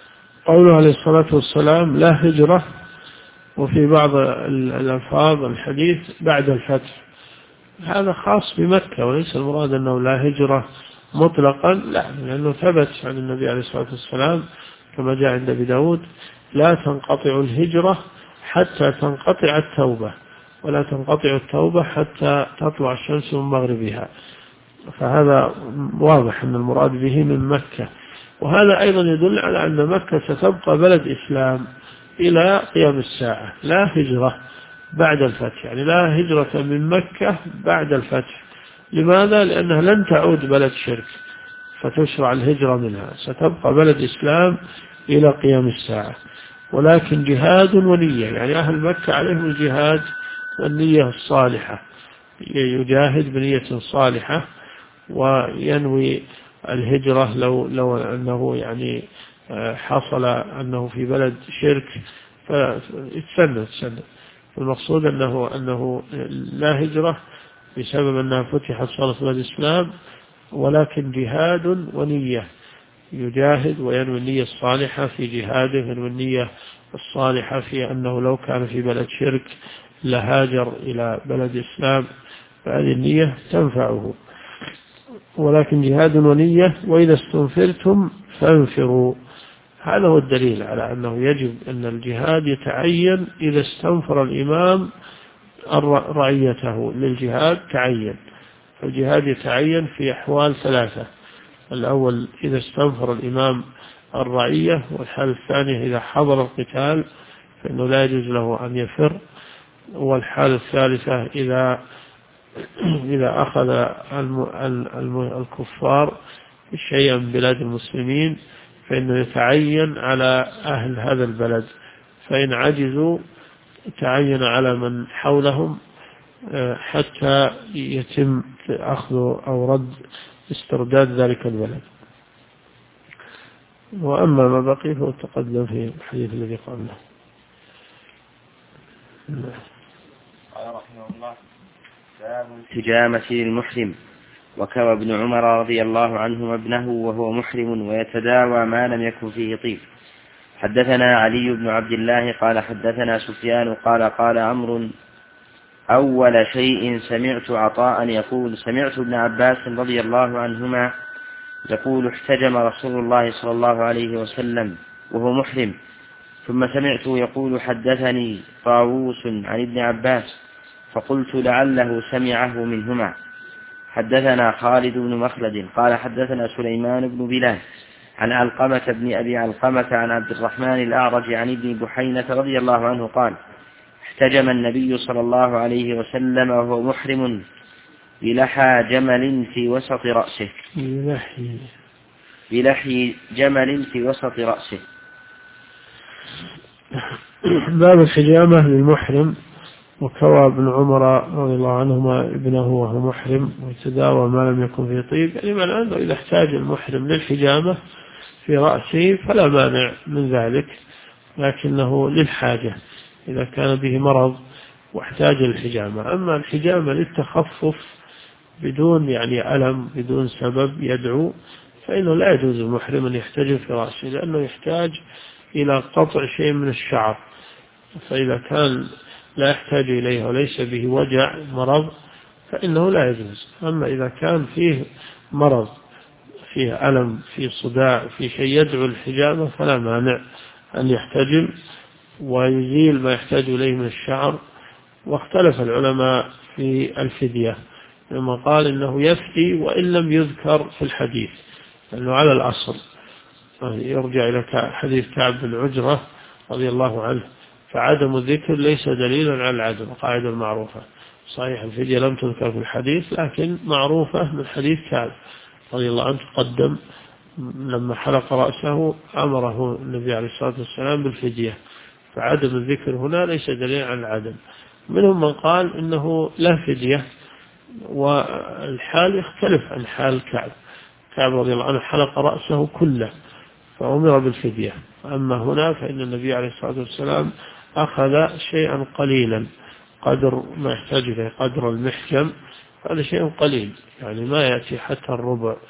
قوله عليه الصلاة والسلام لا هجرة، وفي بعض الألفاظ الحديث بعد الفتح، هذا خاص بمكة، وليس المراد أنه لا هجرة مطلقا، لا، لأنه ثبت عن النبي عليه الصلاة والسلام كما جاء عند أبي داود: لا تنقطع الهجرة حتى تنقطع التوبة، ولا تنقطع التوبة حتى تطلع الشمس من مغربها. فهذا واضح أن المراد به من مكة. وهذا أيضا يدل على أن مكة ستبقى بلد إسلام إلى قيام الساعة، لا هجرة بعد الفتح، يعني لا هجرة من مكة بعد الفتح. لماذا؟ لأنها لن تعود بلد شرك فتشرع الهجرة منها، ستبقى بلد إسلام إلى قيام الساعة. ولكن جهاد ونية، يعني أهل مكة عليهم الجهاد والنية الصالحة، يجاهد بنية صالحة وينوي الهجرة لو أنه يعني حصل أنه في بلد شرك فيتسنى. المقصود أنه لا هجرة بسبب أنها فتحت صارت بلد الإسلام، ولكن جهاد ونية، يجاهد وينوي النية الصالحة في جهاده، ينوي النية الصالحة في أنه لو كان في بلد شرك لهاجر إلى بلد إسلام، فهذه النية تنفعه. ولكن جهاد ونية. وإذا استنفرتم فانفروا، هذا هو الدليل على أنه يجب أن الجهاد يتعين إذا استنفر الإمام رعيته للجهاد تعين. الجهاد يتعين في أحوال ثلاثة: الأول إذا استنفر الإمام الرعية، والحالة الثانية إذا حضر القتال فإنه لا يجوز له أن يفر، والحالة الثالثة إذا أخذ الكفار شيئا من بلاد المسلمين فإنه يتعين على أهل هذا البلد، فإن عجزوا تعين على من حولهم حتى يتم أخذ أو رد استرداد ذلك البلد. وأما ما بقي فهو تقدم في الحديث الذي قبله. قال رحمه الله: باب التجامة للمحرم. وكوى ابن عمر رضي الله عنهما ابنه وهو محرم ويتداوى ما لم يكن فيه طيب. حدثنا علي بن عبد الله قال حدثنا سفيان قال عمرو: أول شيء سمعت عطاء يقول: سمعت ابن عباس رضي الله عنهما يقول: احتجم رسول الله صلى الله عليه وسلم وهو محرم. ثم سمعته يقول: حدثني طاووس عن ابن عباس، فقلت لعله سمعه منهما. حدثنا خالد بن مخلد قال حدثنا سليمان بن بلال عن علقمة بن أبي علقمة عن عبد الرحمن الأعرج عن ابن بحينة رضي الله عنه قال: احتجم النبي صلى الله عليه وسلم وهو محرم بلحى جمل في وسط رأسه. بلحي جمل في وسط رأسه. باب الحجامة للمحرم. وكوى ابن عمر رضي الله عنهما ابنه وهو محرم ويتداوى ما لم يكن فيه طيب، يعني معنى أنه إذا احتاج المحرم للحجامة في رأسه فلا مانع من ذلك، لكنه للحاجة إذا كان به مرض واحتاج للحجامة. أما الحجامة للتخفف بدون يعني ألم بدون سبب يدعو فإنه لا يجوز المحرم أن يحتجم في رأسه، لأنه يحتاج إلى قطع شيء من الشعر، فإذا كان لا يحتاج إليه وليس به وجع مرض فإنه لا يجوز. أما إذا كان فيه مرض، فيه ألم، فيه صداع، فيه شيء يدعو الحجامة فلا مانع أن يحتجم ويزيل ما يحتاج إليه من الشعر. واختلف العلماء في الفدية، لما قال إنه يفتي وإن لم يذكر في الحديث، لأنه على الأصل يرجع إلى حديث كعب بن عجرة رضي الله عنه، فعدم الذكر ليس دليلا على العدم، قاعدة معروفة. صحيح الفدية لم تذكر في الحديث لكن معروفة من حديث كعب رضي الله عنه، تقدم لما حلق رأسه أمره النبي عليه الصلاة والسلام بالفدية، فعدم الذكر هنا ليس دليلا على العدم. منهم من قال إنه لا فدية، والحال يختلف عن حال كعب رضي الله عنه حلق رأسه كله فأمر بالفدية. أما هنا فإن النبي عليه الصلاة والسلام أخذ شيئا قليلا قدر ما يحتاج إليه، قدر المحجم، هذا شيء قليل يعني ما يأتي حتى الربع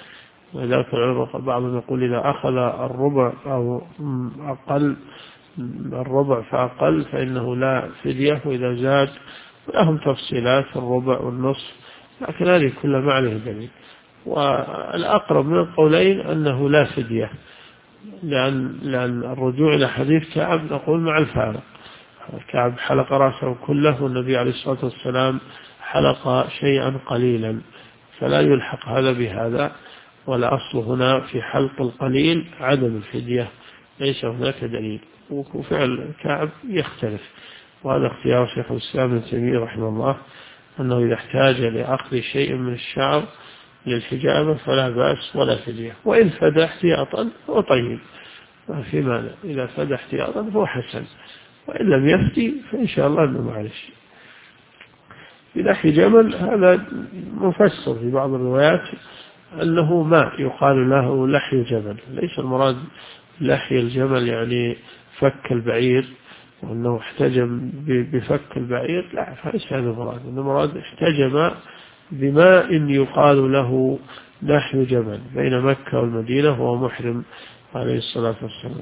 ولذلك العلماء بعضهم يقول إذا أخذ الربع أو أقل الربع فأقل فإنه لا فدية، وإذا زاد لهم تفصيلات الربع والنصف، لكن هذه كلها ما عليه دليل. والأقرب من القولين أنه لا فدية، لأن الرجوع إلى حديث كعب نقول مع الفارق. كعب حلق رأسه كله والنبي عليه الصلاة والسلام حلق شيئا قليلا، فلا يلحق هذا بهذا. والأصل هنا في حلق القليل عدم الفدية، ليس هناك دليل. وفعل كعب يختلف، وهذا اختيار شيخ الإسلام ابن تيمية رحمه الله، أنه إذا احتاج لأخذ شيء من الشعر للحجامة فلا بأس ولا فدية، وإن فدى احتياطا هو طيب ما في مانع، إذا فدى احتياطا هو حسن، وإن لم يفتي فإن شاء الله أنه معلش. بلحي جمل هذا مفسر في بعض الروايات أنه ما يقال له لحي جمل، ليس المراد لحي الجمل يعني فك البعير وأنه احتجم بفك البعير، لا، فليس هذا المراد. المراد احتجم بماء يقال له لحي جمل بين مكة والمدينة وهو محرم عليه الصلاة والسلام.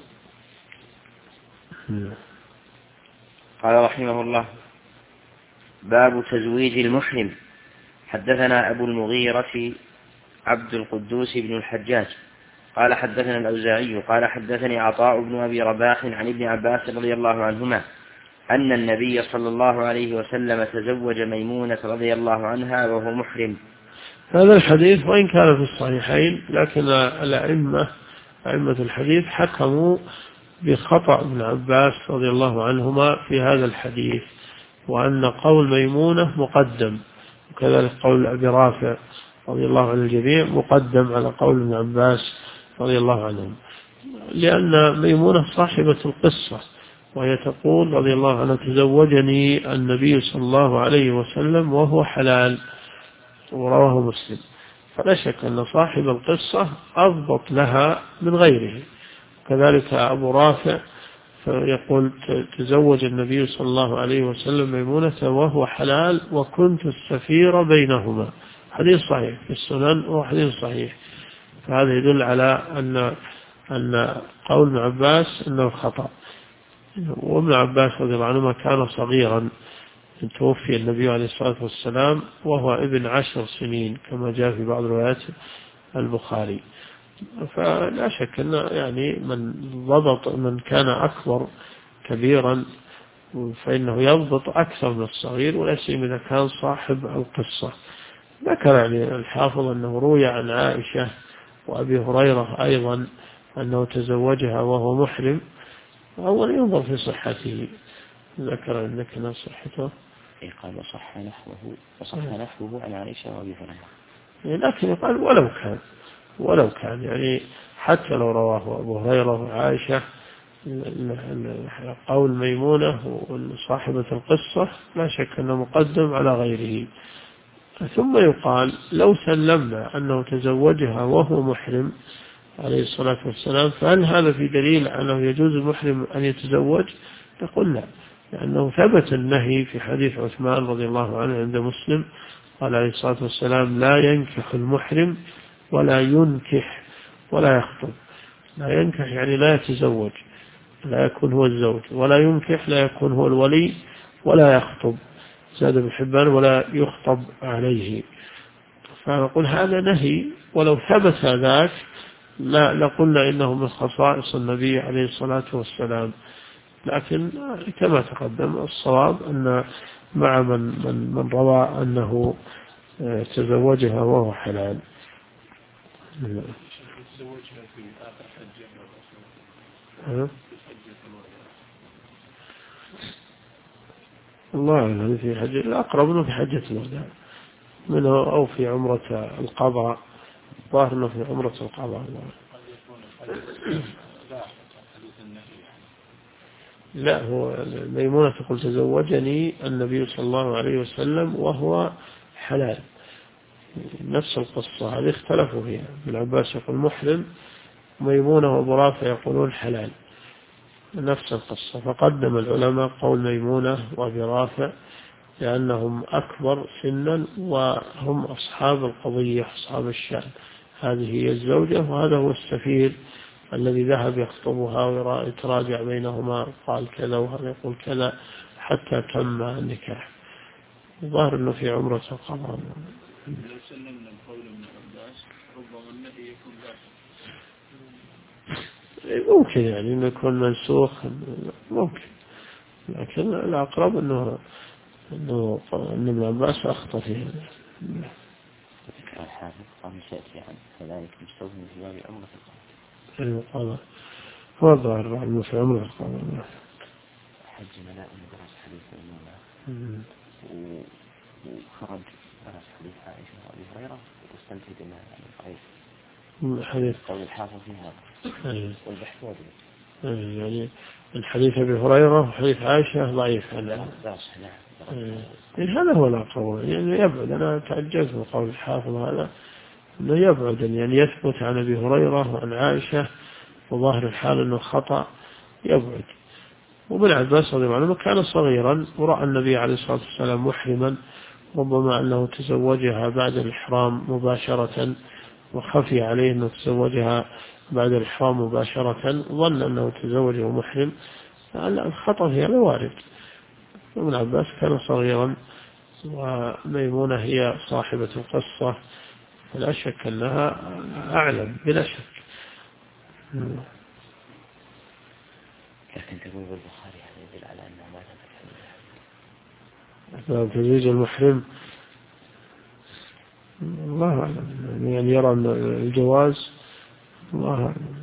قال رحمه الله: باب تزويج المحرم. حدثنا أبو المغيرة عبد القدوس بن الحجاج قال حدثنا الأوزاعي قال حدثني عطاء بن أبي رباح عن ابن عباس رضي الله عنهما أن النبي صلى الله عليه وسلم تزوج ميمونة رضي الله عنها وهو محرم. هذا الحديث وإن كان في الصحيحين، لكن أئمة الحديث حكموا بخطأ ابن عباس رضي الله عنهما في هذا الحديث، وأن قول ميمونة مقدم، وكذلك قول أبي رافع رضي الله عن الجميع مقدم على قول ابن عباس رضي الله عنهم، لأن ميمونة صاحبة القصة، وهي تقول رضي الله عنها: تزوجني النبي صلى الله عليه وسلم وهو حلال، ورواه مسلم. فلا شك أن صاحب القصة أضبط لها من غيره. كذلك أبو رافع فيقول: تزوج النبي صلى الله عليه وسلم ميمونة وهو حلال وكنت السفير بينهما. حديث صحيح في السنن وحديث صحيح. فهذا يدل على أن قول ابن عباس أنه خطأ. وابن عباس رضي الله عنهما كان صغيرا، توفي النبي عليه الصلاة والسلام وهو ابن 10 سنين كما جاء في بعض روايات البخاري. فلا شك أن يعني من كان أكبر كبيرا فإنه يضبط أكثر من الصغير، ولا سيما إذا كان صاحب القصة. ذكر يعني الحافظ أنه روي عن عائشة وأبي هريرة أيضا أنه تزوجها وهو محرم. أولا ينظر في صحته، ذكر أنك صحته قال وصح نحوه عن عائشة وأبي هريرة، لكن يقال ولو كان يعني حتى لو رواه أبو هريرة وعائشة، قول ميمونة وصاحبة القصة لا شك أنه مقدم على غيره. ثم يقال: لو سلمنا أنه تزوجها وهو محرم عليه الصلاة والسلام، فهل هذا في دليل أنه يجوز المحرم أن يتزوج؟ نقول لا، لأنه ثبت النهي في حديث عثمان رضي الله عنه عند مسلم، قال عليه الصلاة والسلام: لا ينكح المحرم ولا ينكح ولا يخطب. لا ينكح يعني لا يتزوج، لا يكون هو الزوج، ولا ينكح لا يكون هو الولي، ولا يخطب، زاد ابن حبان ولا يخطب عليه. فنقول هذا نهي، ولو ثبت ذاك لا لقلنا إنه من خصائص النبي عليه الصلاة والسلام. لكن كما تقدم الصواب أن مع من روى أنه تزوجها وهو حلال. الله أعلم في حجة الأقرب منه في حجة الوداع منه أو في عمرة القضاء، ظاهر أنه في عمرة القضاء. لا، هو ميمونة تقول: تزوجني النبي صلى الله عليه وسلم وهو حلال، نفس القصة هذه اختلفوا فيها. ابن عباس يقول محرم، ميمونة وأبو رافع يقولون حلال، نفس القصة. فقدم العلماء قول ميمونة وأبي رافع لأنهم أكبر سنا وهم أصحاب القضية أصحاب الشأن. هذه هي الزوجة، وهذا هو السفير الذي ذهب يخطبها ويتراجع بينهما، قال كذا وهذا يقول كذا حتى تم النكاح. الظاهر أنه في عمرة القضاء. لو سلمنا بقول ابن عباس ربما النهي يكون باشا. ممكن يعني أنه يكون منسوخ، ممكن، لكن الأقرب أنه ابن عباس أخطأ فيه. الحافظ قام سيأتي عن كذلك مستوى في باب عمرة القضاء. هو الظاهر أنه في عمرة القضاء. حج ملاء درس حديث المولى وخرج درس حديث عائشة وأبي هريرة واستنتج منها عن حديث قول الحافظ في هذا والبحث يعني الحديث أبي هريرة وحديث عائشة ضعيف. هذا هو الأقرب، يعني يبعد. أنا تعجزت من قول الحافظ هذا أنه يبعد يعني يثبت عن أبي هريرة وعن عائشة وظاهر الحال أنه خطأ يبعد. وابن عباس رضي الله عنه كان صغيرا ورأى النبي عليه الصلاة والسلام محرما، ربما أنه تزوجها بعد الإحرام مباشرة وخفي عليه أنه تزوجها بعد الإحرام مباشرة، ظن أنه تزوجه محرم. الخطأ في هذا وارد. ابن عباس كان صغيرا وميمونة هي صاحبة القصة، فلا شك أنها أعلم بلا شك. لكن تقول بالبخاري هذا يدل على أنه ما ثبت تزويج المحرم الله أعلم، يعني يرى أن الجواز الله أعلم.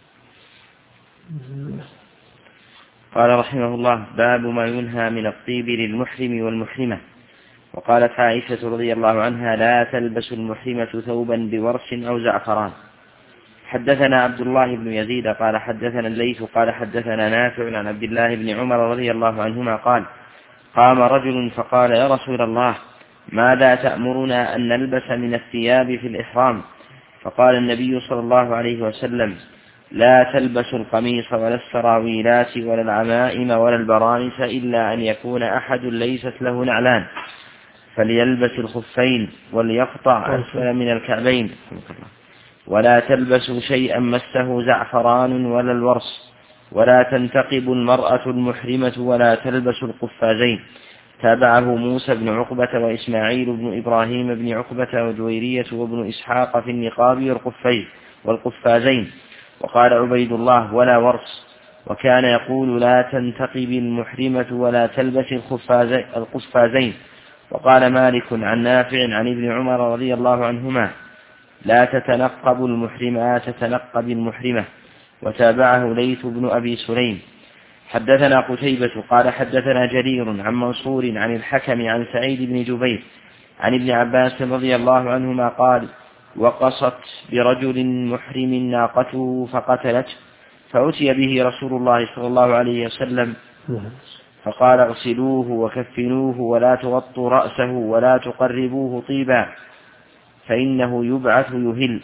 قال رحمه الله: باب ما ينهى من الطيب للمحرم والمحرمة. وقالت عائشة رضي الله عنها: لا تلبس المحرمة ثوبا بورس أو زعفران. حدثنا عبد الله بن يزيد قال حدثنا الليث قال حدثنا نافع عن عبد الله بن عمر رضي الله عنهما قال: قام رجل فقال: يا رسول الله، ماذا تأمرنا أن نلبس من الثياب في الإحرام؟ فقال النبي صلى الله عليه وسلم: لا تلبسوا القميص ولا السراويلات ولا العمائم ولا البرانس إلا أن يكون أحد ليست له نعلان، فليلبس الخفين وليقطع أسفل من الكعبين، ولا تلبسوا شيئا مسه زعفران ولا الورس، ولا تنتقب المرأة المحرمة ولا تلبس القفازين. تابعه موسى بن عقبة وإسماعيل بن إبراهيم بن عقبة وجويرية وابن إسحاق في النقاب والقفازين. وقال عبيد الله: ولا ورس. وكان يقول: لا تنتقب المحرمة ولا تلبس القفازين. وقال مالك عن نافع عن ابن عمر رضي الله عنهما: لا تتنقب المحرمة تتنقب المحرمة. وتابعه ليث بن أبي سليم. حدثنا قتيبة قال حدثنا جرير عن منصور عن الحكم عن سعيد بن جبير عن ابن عباس رضي الله عنهما قال: وقصت برجل محرم ناقته فقتلته، فأتي به رسول الله صلى الله عليه وسلم فقال: اغسلوه وكفنوه ولا تغطوا رأسه ولا تقربوه طيبا فإنه يبعث يهل.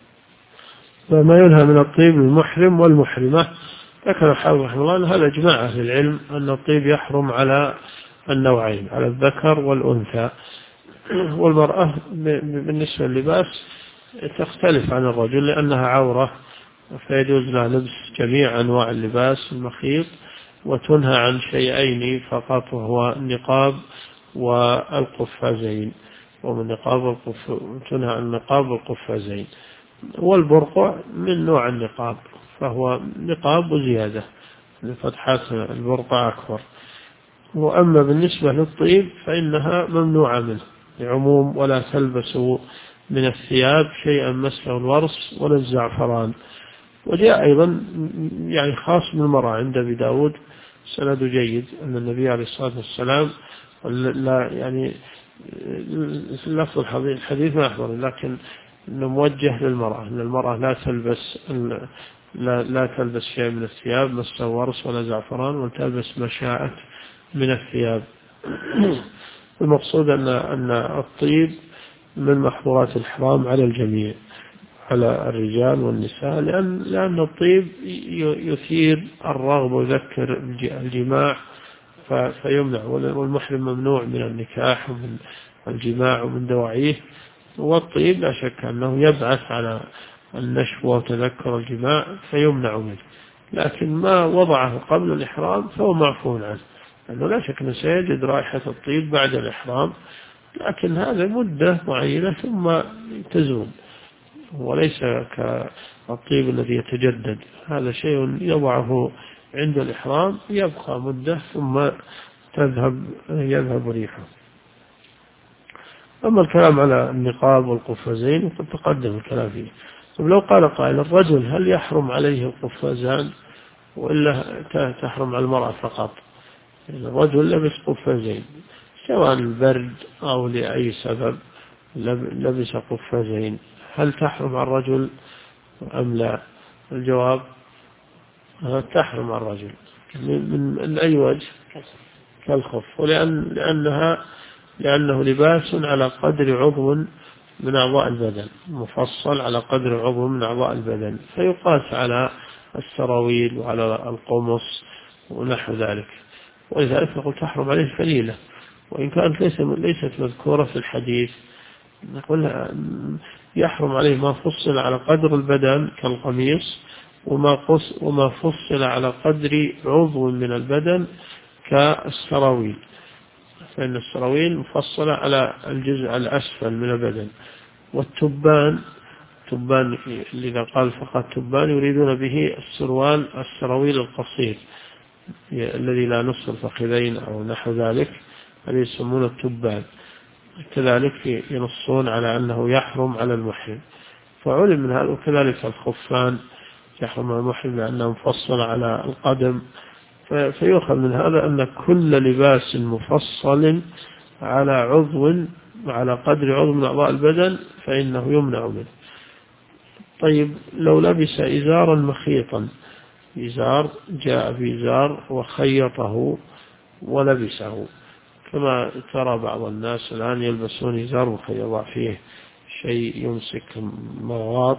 وما ينهى من الطيب للمحرم والمحرمة. ذكر الحافظ رحمه الله أن هذا إجماع أهل العلم أن الطيب يحرم على النوعين، على الذكر والأنثى. والمرأة بالنسبة للباس تختلف عن الرجل لأنها عورة، فيجوز لها لبس جميع أنواع اللباس المخيط، وتنهى عن شيئين فقط، وهو النقاب والقفازين. تنهى عن النقاب والقفازين. والبرقع من نوع النقاب، فهو نقاب وزيادة لفتحات البرقع أكبر. وأما بالنسبة للطيب فإنها ممنوعة منه لعموم: ولا تلبسوا من الثياب شيئا مسه الورس ولا الزعفران. وجاء أيضا يعني خاص بالمرأة عند أبي داود سند جيد أن النبي عليه الصلاة والسلام لا يعني لفظ الحديث ما أحضر، لكن إنه موجه للمرأة أن المرأة لا تلبس شيء من الثياب مسه ورس ولا زعفران، وتلبس ما شاءت من الثياب. المقصود أن الطيب من محظورات الإحرام على الجميع، على الرجال والنساء، لأن الطيب يثير الرغبة ويذكر الجماع فيمنع. والمحرم ممنوع من النكاح ومن الجماع ومن دواعيه، والطيب لا شك أنه يبعث على النشوة وتذكر الجماع فيمنع منه، لكن ما وضعه قبل الإحرام فهو معفو عنه، لأنه لا شك أنه سيجد رائحة الطيب بعد الإحرام، لكن هذا مدة معينة ثم تزول، وليس كالطيب الذي يتجدد، هذا شيء يضعه عند الإحرام يبقى مدة ثم يذهب ريحه. أما الكلام على النقاب والقفازين قد تقدم الكلام فيه. طب لو قال قائل الرجل هل يحرم عليه القفازان وإلا تحرم على المرأة فقط؟ يعني الرجل لبس قفازين سواء البرد أو لأي سبب لبس قفازين، هل تحرم على الرجل أم لا؟ الجواب تحرم على الرجل من أي وجه؟ كالخف، لأنه لباس على قدر عضو من أعضاء البدن، مفصل على قدر عضو من أعضاء البدن، فيقاس على السراويل وعلى القمص ونحو ذلك، ولذلك نقول تحرم عليه الفليلة، وإن كانت ليست مذكورة في الحديث نقول يحرم عليه ما فصل على قدر البدن كالقميص، وما فصل على قدر عضو من البدن كالسراويل، فإن السراويل مفصلة على الجزء الأسفل من البدن، والتبان إذا قال فقط تبان يريدون به السراويل القصير الذي لا نصف الفخذين أو نحو ذلك، الذي يسمونه التبان، كذلك ينصون على أنه يحرم على المحرم، فعلم من هذا. وكذلك الخفان يحرم على المحرم لأنه مفصل على القدم، فيؤخذ من هذا أن كل لباس مفصل على قدر عضو من أعضاء البدن فإنه يمنع منه. طيب لو لبس إزارا مخيطا، إزار جاء بإزار وخيطه ولبسه، كما ترى بعض الناس الآن يلبسون إزار ويضع فيه شيء يمسك مغاط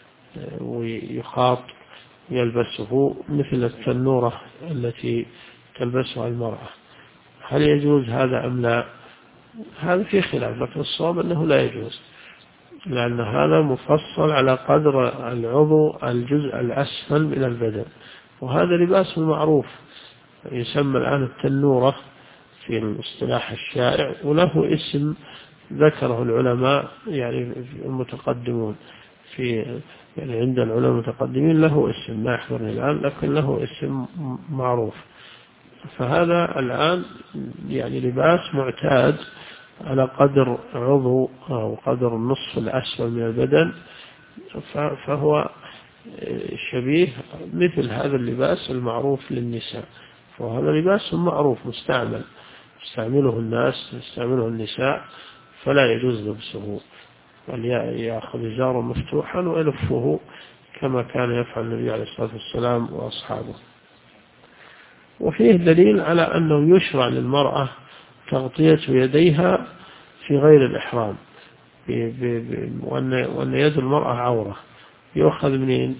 ويخاط يلبسه مثل التنورة التي تلبسها المرأة، هل يجوز هذا أم لا؟ هذا في خلاف، لكن الصواب أنه لا يجوز، لأن هذا مفصل على قدر الجزء الأسفل من البدن، وهذا لباس معروف يسمى الآن التنورة في الاصطلاح الشائع، وله اسم ذكره العلماء يعني المتقدمون يعني عند العلماء المتقدمين له اسم ما يحضرني الآن، لكن له اسم معروف. فهذا الآن يعني لباس معتاد على قدر عضو أو قدر النصف الأسفل من البدن، فهو شبيه مثل هذا اللباس المعروف للنساء، فهذا لباس معروف يستعمله الناس يستعمله النساء، فلا يجوز لبسه، بل يأخذ إزاره مفتوحا ويلفه كما كان يفعل النبي عليه الصلاة والسلام وأصحابه. وفيه دليل على أنه يشرع للمرأة تغطية يديها في غير الإحرام، وأن يد المرأة عورة، يؤخذ منين؟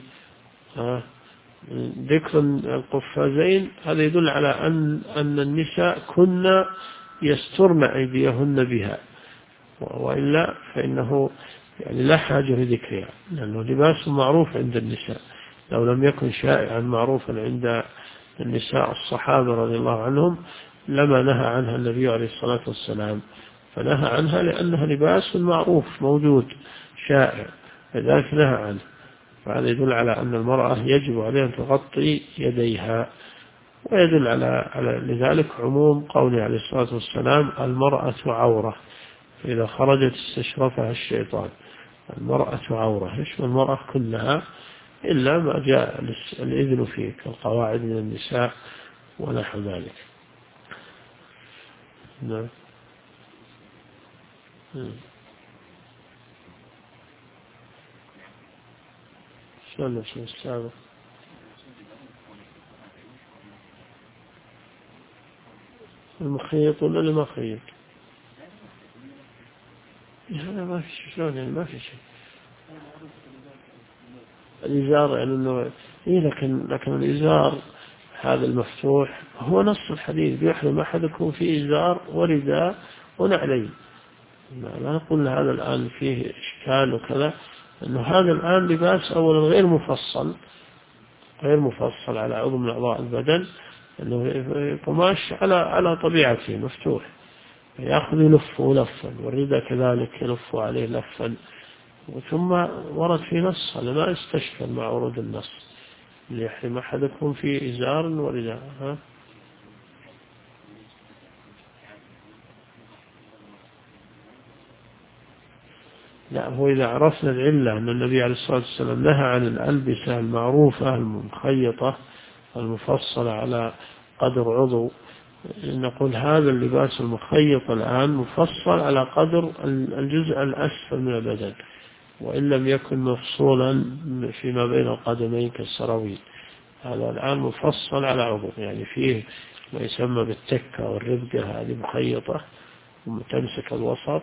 ذكر القفازين هذا يدل على أن النساء كن يسترن أيديهن بها، وإلا فإنه يعني لا حاجة لذكرها، لأنه لباس معروف عند النساء، لو لم يكن شائعا معروفا عند النساء الصحابة رضي الله عنهم لما نهى عنها النبي عليه الصلاة والسلام، فنهى عنها لأنها لباس معروف موجود شائع، لذلك نهى عنه. فهذا يدل على أن المرأة يجب عليها أن تغطي يديها، ويدل على لذلك عموم قوله عليه الصلاة والسلام المرأة عورة، فإذا خرجت استشرفها الشيطان، المرأة عورة يشمل المرأة كلها إلا ما جاء الإذن فيه كالقواعد من النساء ونحو ذلك. نعم. شلون نفسه السابق؟ المخيط ولا اللي ما خيط؟ هذا ما في شيء، شلون يعني ما في شيء. الإزار يعني إنه لكن الإزار هذا المفتوح هو نص الحديث بيحرم أحدكم في إزار ورداء ونعلين، لا نقول هذا الآن فيه إشكال وكذا، أنه هذا الآن لباس أولا غير مفصل على عضو من أعضاء البدن، أنه قماش على طبيعته مفتوح، يأخذ يلفه لفا، والرداء كذلك يلفه عليه لفا. ثم ورد في نص، هذا ما استشكل مع ورود النص، ليحرم أحدكم في إزار ورداء. لا، هو إذا عرفنا العلة أن النبي عليه الصلاة والسلام نهى عن الألبسة المعروفة المخيطة المفصلة على قدر عضو، نقول هذا اللباس المخيط الآن مفصل على قدر الجزء الأسفل من البدن، وإن لم يكن مفصولا فيما بين القدمين كالسراويل. هذا الآن مفصل على عضو، يعني فيه ما يسمى بالتكة والربقة، هذه مخيطة وتمسك الوسط،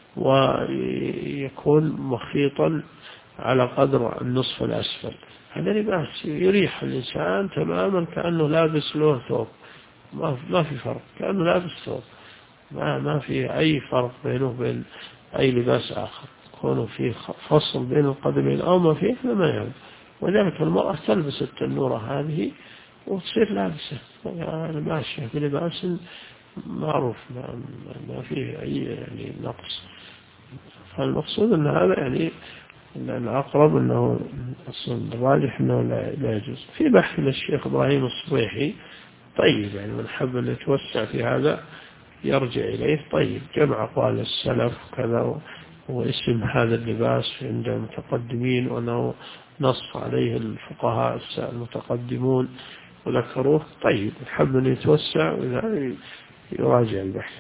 ويكون مخيطا على قدر النصف الأسفل. هذا لباس يريح الإنسان تماما، كأنه لابس له ثوب، ما في فرق، كأنه لابس ثوب، ما في أي فرق بينه وبين أي لباس آخر. يكون فيه فصل بين القدمين أو ما فيه ما يعني. وذلك المرأة تلبس التنورة هذه وتصير لابسة، يعني ماشية بلباس معروف، ما فيه أي يعني نقص. فالمقصود أن هذا يعني الأقرب أنه الراجح أنه لا يجوز. في بحث للشيخ إبراهيم الصبيحي طيب، يعني من حب أن يتوسع في هذا يرجع إليه، طيب جمع أقوال السلف وكذا، واسم هذا اللباس عند المتقدمين، وأنه نص عليه الفقهاء المتقدمون وذكروه. طيب حب أن يتوسع وإذا يراجع البحث.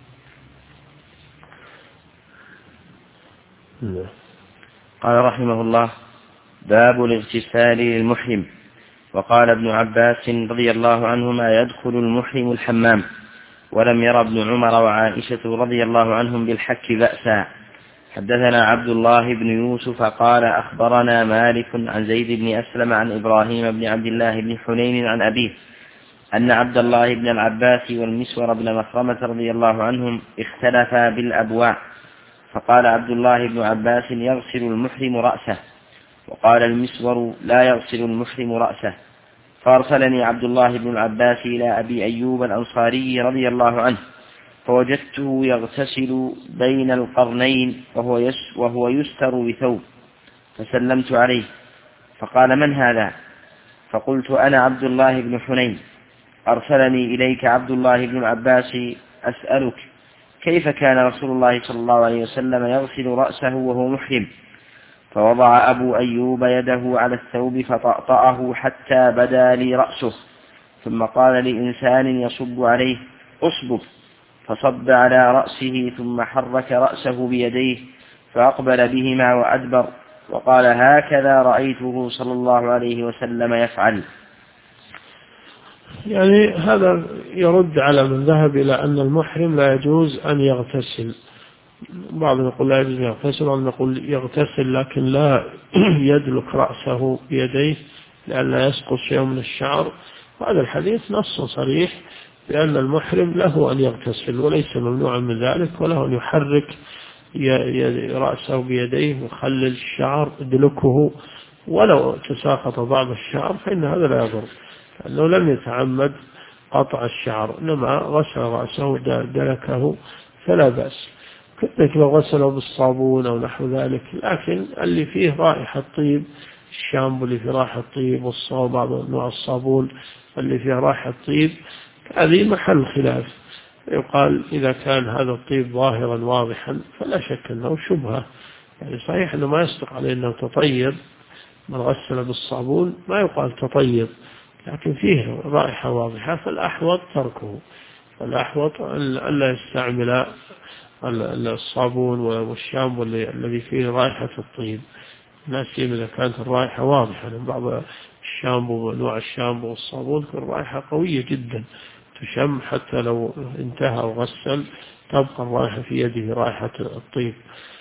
قال رحمه الله: باب الاغتسال للمحرم. وقال ابن عباس رضي الله عنهما: يدخل المحرم الحمام. ولم ير ابن عمر وعائشة رضي الله عنهم بالحك بأسا. حدثنا عبد الله بن يوسف قال: أخبرنا مالك عن زيد بن أسلم عن إبراهيم بن عبد الله بن حنين عن أبيه أن عبد الله بن العباس والمسور بن مخرمة رضي الله عنهم اختلفا بالأبواء، فقال عبد الله بن عباس: يغسل المحرم رأسه، وقال المسور: لا يغسل المحرم رأسه. فأرسلني عبد الله بن العباس إلى أبي أيوب الأنصاري رضي الله عنه، فوجدته يغتسل بين القرنين وهو يستر بثوب، فسلمت عليه فقال: من هذا؟ فقلت: أنا عبد الله بن حنين، أرسلني إليك عبد الله بن العباس أسألك كيف كان رسول الله صلى الله عليه وسلم يغسل رأسه وهو محرم؟ فوضع أبو أيوب يده على الثوب فطأطأه حتى بدا لي رأسه، ثم قال لإنسان يصب عليه: أصبب، فصب على رأسه، ثم حرك رأسه بيديه فأقبل بهما وأدبر، وقال: هكذا رأيته صلى الله عليه وسلم يفعل. يعني هذا يرد على من ذهب إلى أن المحرم لا يجوز أن يغتسل. بعضهم يقول لا يجوز أن يغتسل، وبعضهم يقول يغتسل لكن لا يدلك رأسه بيديه لئلا يسقط شيء من الشعر. وهذا الحديث نص صريح بأن المحرم له أن يغتسل وليس ممنوعا من ذلك، وله أن يحرك رأسه بيديه ويخلل الشعر يدلكه، ولو تساقط بعض الشعر فإن هذا لا يضر، لأنه لم يتعمد قطع الشعر، إنما غسل رأسه دلكه فلا بأس. كذلك لو غسله بالصابون أو نحو ذلك، لكن اللي فيه رائحة طيب، الشامبو اللي فيه رائحة طيب، والصابون بعض نوع الصابون اللي فيه رائحة طيب، هذه محل خلاف. يقال إذا كان هذا الطيب ظاهرا واضحا فلا شك أنه شبهة، يعني صحيح أنه ما يصدق عليه أنه تطيب، من غسل بالصابون ما يقال تطيب، لكن فيه رائحة واضحة، فالأحوط تركه، فالأحوط ألا يستعمل الصابون والشامبو الذي فيه رائحة الطيب، لا سيما إذا كانت الرائحة واضحة. بعض الشامبو نوع الشامبو والصابون تكون رائحة قوية جدا تشم، حتى لو انتهى وغسل تبقى الرائحة في يده رائحة الطيب.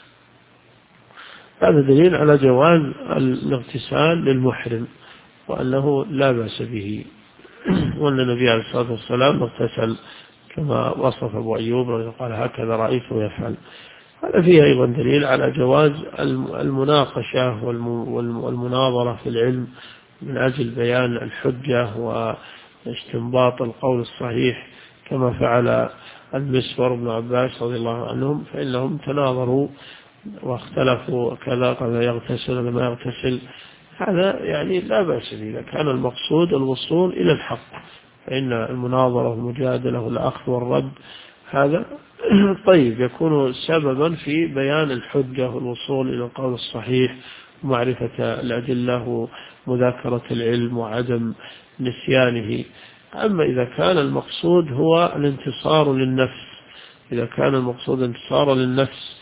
هذا دليل على جواز الاغتسال للمحرم وأنه لا بأس به، وأن النبي عليه الصلاة والسلام اغتسل كما وصف أبو أيوب قال: هكذا رأيته يفعل. هذا فيه أيضا دليل على جواز المناقشة والمناظرة في العلم من أجل بيان الحجة واستنباط القول الصحيح، كما فعل المسور بن عباس رضي الله عنهم، فإنهم تناظروا واختلفوا كذا قد يغتسل ولا ما يغتسل. هذا يعني لا بأس به إذا كان المقصود الوصول إلى الحق، فإن المناظرة والمجادلة والأخذ والرد هذا طيب يكون سببا في بيان الحجة والوصول إلى القول الصحيح ومعرفة الأدلة ومذاكرة العلم وعدم نسيانه. أما إذا كان المقصود هو الانتصار للنفس، إذا كان المقصود انتصار للنفس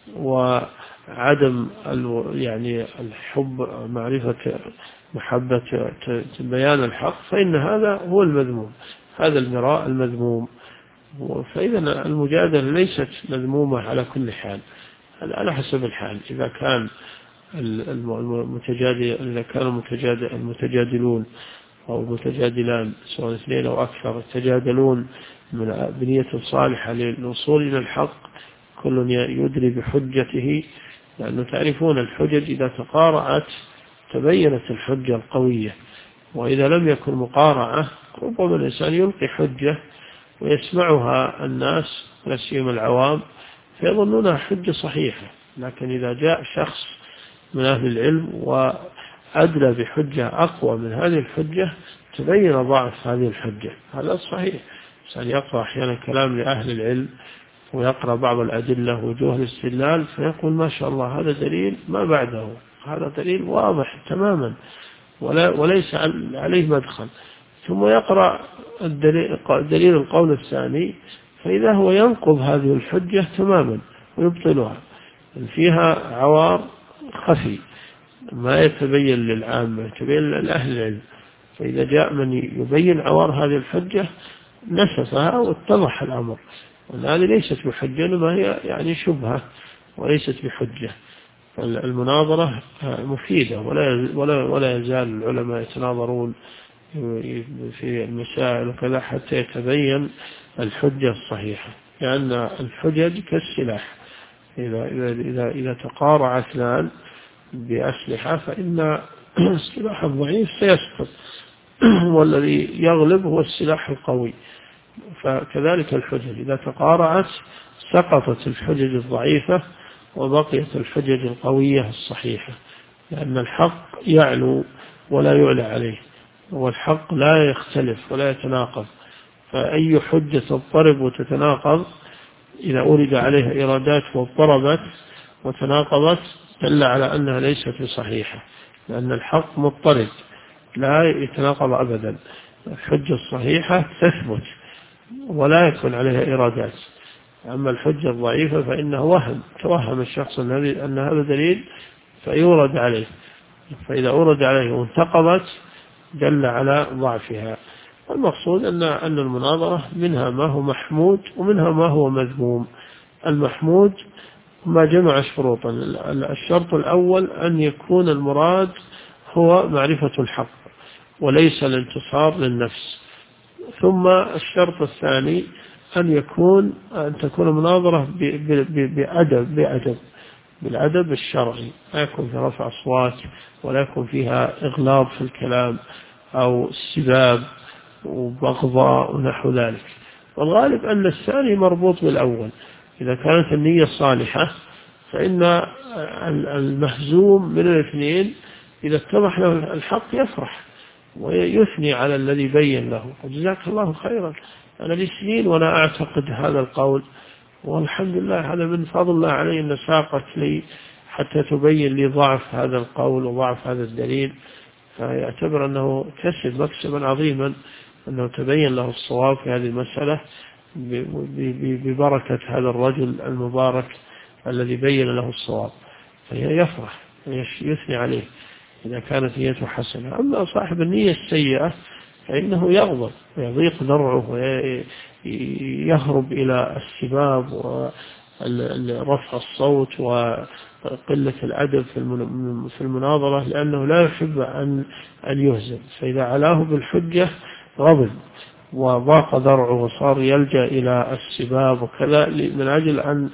وعدم يعني الحب محبة بيان الحق، فإن هذا هو المذموم، هذا المراء المذموم. فإذا المجادلة ليست مذمومة على كل حال، على حسب الحال. إذا كان المتجادلون أو المتجادلان سواء اثنين أو أكثر يتجادلون من بنية صالحة للوصول إلى الحق، كل يدري بحجته، لأنه تعرفون الحجج إذا تقارعت تبينت الحجة القوية، وإذا لم يكن مقارعة ربما الإنسان يلقي حجة ويسمعها الناس لا سيما العوام فيظنونها حجة صحيحة، لكن إذا جاء شخص من أهل العلم وأدلى بحجة أقوى من هذه الحجة تبين ضعف هذه الحجة. هذا صحيح، الإنسان يقرأ أحيانا كلام لأهل العلم ويقرأ بعض الأدلة وجوه الاستدلال فيقول ما شاء الله هذا دليل ما بعده، هذا دليل واضح تماما وليس عليه مدخل، ثم يقرأ دليل القول الثاني فإذا هو ينقض هذه الحجة تماما ويبطلها، فيها عوار خفي ما يتبين للعامة، يتبين لأهل العلم. فإذا جاء من يبين عوار هذه الحجة نسفها واتضح الأمر، وهذه ليست بحجة إنما هي يعني شبهة وليست بحجة. المناظرة مفيدة ولا يزال العلماء يتناظرون في المسائل وكذا حتى يتبين الحجة الصحيحة، لأن الحجج كالسلاح، إذا تقارع اثنان بأسلحة فإن السلاح الضعيف سيسقط والذي يغلب هو السلاح القوي. فكذلك الحجج إذا تقارعت سقطت الحجج الضعيفة وبقيت الحجج القوية الصحيحة، لأن الحق يعلو ولا يعلى عليه، والحق لا يختلف ولا يتناقض. فأي حجة تضطرب وتتناقض إذا أورد عليها إيرادات واضطربت وتناقضت دل على أنها ليست بصحيحة، لأن الحق مضطرب لا يتناقض أبدا. الحجة الصحيحة تثبت ولا يكون عليها إيرادات، أما الحجة الضعيفة فإنه توهم الشخص أن هذا دليل فيورد عليه، فإذا أورد عليه وانتقضت دل على ضعفها. المقصود أن المناظرة منها ما هو محمود ومنها ما هو مذموم. المحمود ما جمع شروطا، الشرط الأول أن يكون المراد هو معرفة الحق وليس الانتصار للنفس، ثم الشرط الثاني أن تكون مناظرة بالأدب الشرعي، لا يكون في رفع أصوات ولا يكون فيها إغلاظ في الكلام أو استباب وبغضاء ونحو ذلك. والغالب أن الثاني مربوط بالأول، إذا كانت النية صالحة فإن المهزوم من الاثنين إذا اتضح له الحق يفرح ويثني على الذي بين له جزاك الله خيرا، أنا لي سنين وأنا أعتقد هذا القول والحمد لله هذا من فضل الله علي أن ساقت لي حتى تبين لي ضعف هذا القول وضعف هذا الدليل، فيعتبر أنه كسب مكسبا عظيما أنه تبين له الصواب في هذه المسألة ببركة هذا الرجل المبارك الذي بين له الصواب، فيفرح يثني عليه إذا كانت نيته حسنة. أما صاحب النية السيئة فإنه يغضب ويضيق ذرعه ويهرب إلى السباب ورفع الصوت وقلة الأدب في المناظرة، لأنه لا يحب أن يهزم، فإذا علاه بالحجة غضب وضاق ذرعه وصار يلجأ إلى السباب وكذا من أجل أن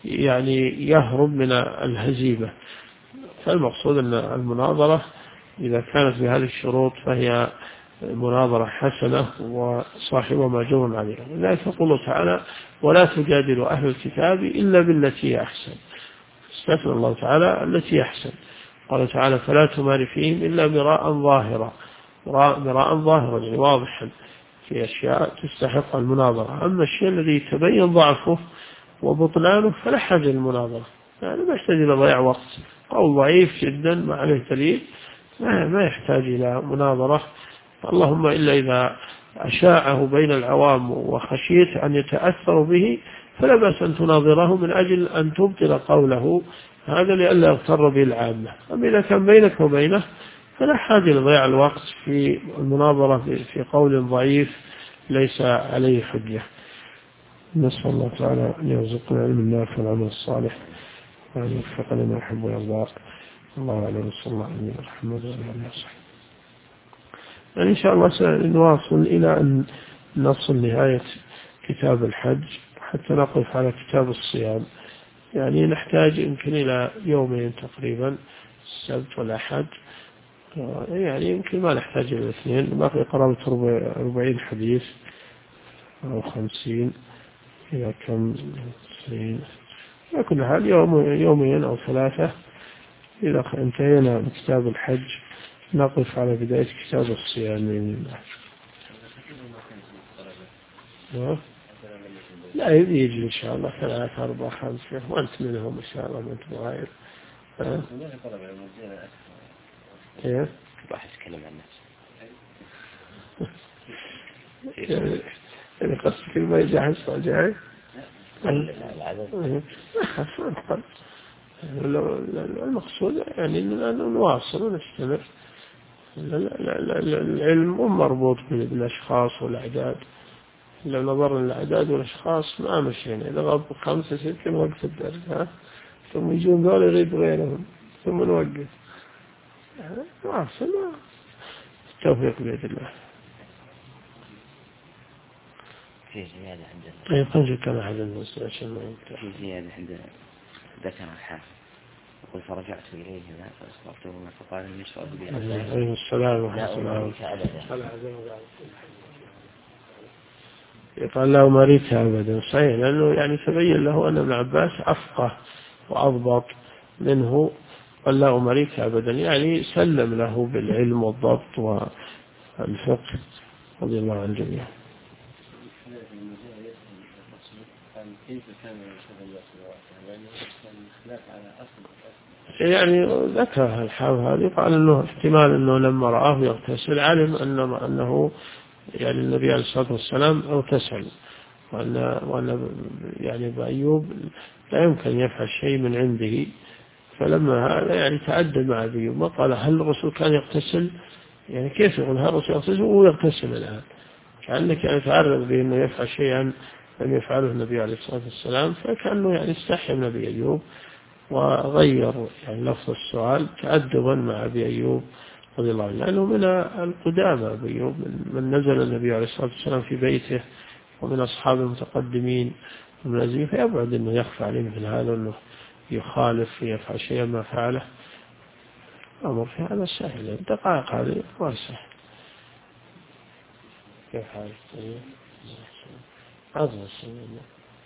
يعني يهرب من الهزيمة. فالمقصود أن المناظرة إذا كانت بهذه الشروط فهي مناظرة حسنة وصاحبها مأجور عليها. لذلك يقول تعالى ولا تجادلوا أهل الكتاب إلا بالتي أحسن. استثنى الله تعالى التي أحسن. قال تعالى فلا تمار فيهم إلا مراء ظاهرا. مراء ظاهرا يعني واضحا في أشياء تستحق المناظرة. أما الشيء الذي تبين ضعفه وبطلانه فلا حاجة للمناظرة، يعني ما يحتاج إلى ضياع وقت. قول ضعيف جدا ما عليه دليل ما يحتاج إلى مناظرة، اللهم إلا إذا أشاعه بين العوام وخشيت أن يتأثروا به فلا بأس أن تناظره من أجل أن تبطل قوله هذا لئلا يغتر به العامة. أما إذا كان بينك وبينه فلا حاجة لضياع الوقت في المناظرة في قول ضعيف ليس عليه حجة. نسأل الله تعالى أن يرزقنا علم النافع والعمل الصالح وأن يوفقنا ما يحب ويرضى. الله أعلم صلى الله عليه محمد وعلى آله وصحبه. يعني إن شاء الله سنواصل إلى أن نصل نهاية كتاب الحج حتى نقف على كتاب الصيام. يعني نحتاج يمكن إلى يومين تقريبا، السبت والأحد، يعني يمكن ما نحتاج إلى الاثنين، باقي قرابة 40 حديث أو 50 إلى كم 90. على كل حال يومين أو 3 إذا انتهينا من كتاب الحج نقف على بداية كتاب الصيام بإذن الله. لا يجي إن شاء الله 3 4 5 وأنت منهم إن شاء الله ما أنت مغاير. إيه؟ راح يتكلم عن نفسه. يعني قصدك ما يجي حصة جاي؟ المقصود يعني أن نواصل ونستمر. العلم مو مربوط بالأشخاص والأعداد. لو نظرنا الأعداد والأشخاص ما مشينا، إذا غضوا 5 6 نوقف الدرس، ثم يجون ذول يريد غيرهم ثم نوقف. نواصل التوفيق بيد الله. في زيادة عندنا. طيب خلينا كم أحد المسلمين عشان ما ينتهي. في زيادة عندنا ذكر الحافظ يقول فرجعت إليه فأصبرته فقال لي يشفع بي. عليه السلام ورحمة الله. يقال له مريت أبدا صحيح، لأنه يعني تبين له أن ابن عباس أفقه وأضبط منه. قال له مريت أبدا يعني سلم له بالعلم والضبط والفقه رضي الله عن الجميع. يعني ذكرها الحافظ هذه، قال أنه احتمال أنه لما رآه يغتسل علم أنه يعني النبي عليه الصلاة والسلام اغتسل، وأن يعني بأيوب لا يمكن يفعل شيء من عنده. فلما هذا يعني تعدد مع أيوب ما قال هل الرسول كان يغتسل، يعني كيف يقول هل الرسول يغتسل وهو يغتسل الآن، كأنك يعني تعرض به أنه يفعل شيئا لم يفعله النبي عليه الصلاة والسلام. فكأنه يعني استحي من أبي أيوب وغير يعني لفظ السؤال تأدبا مع أبي أيوب رضي الله عنه، لأنه من القدامى أبي أيوب من نزل النبي عليه الصلاة والسلام في بيته ومن أصحاب المتقدمين المنازلين، فيبعد أنه يخفى عليه مثل هذا أنه يخالف يفعل شيئا ما فعله. أمر في هذا سهل، دقائق هذه واسع. كيف حالك؟ عظم السنة.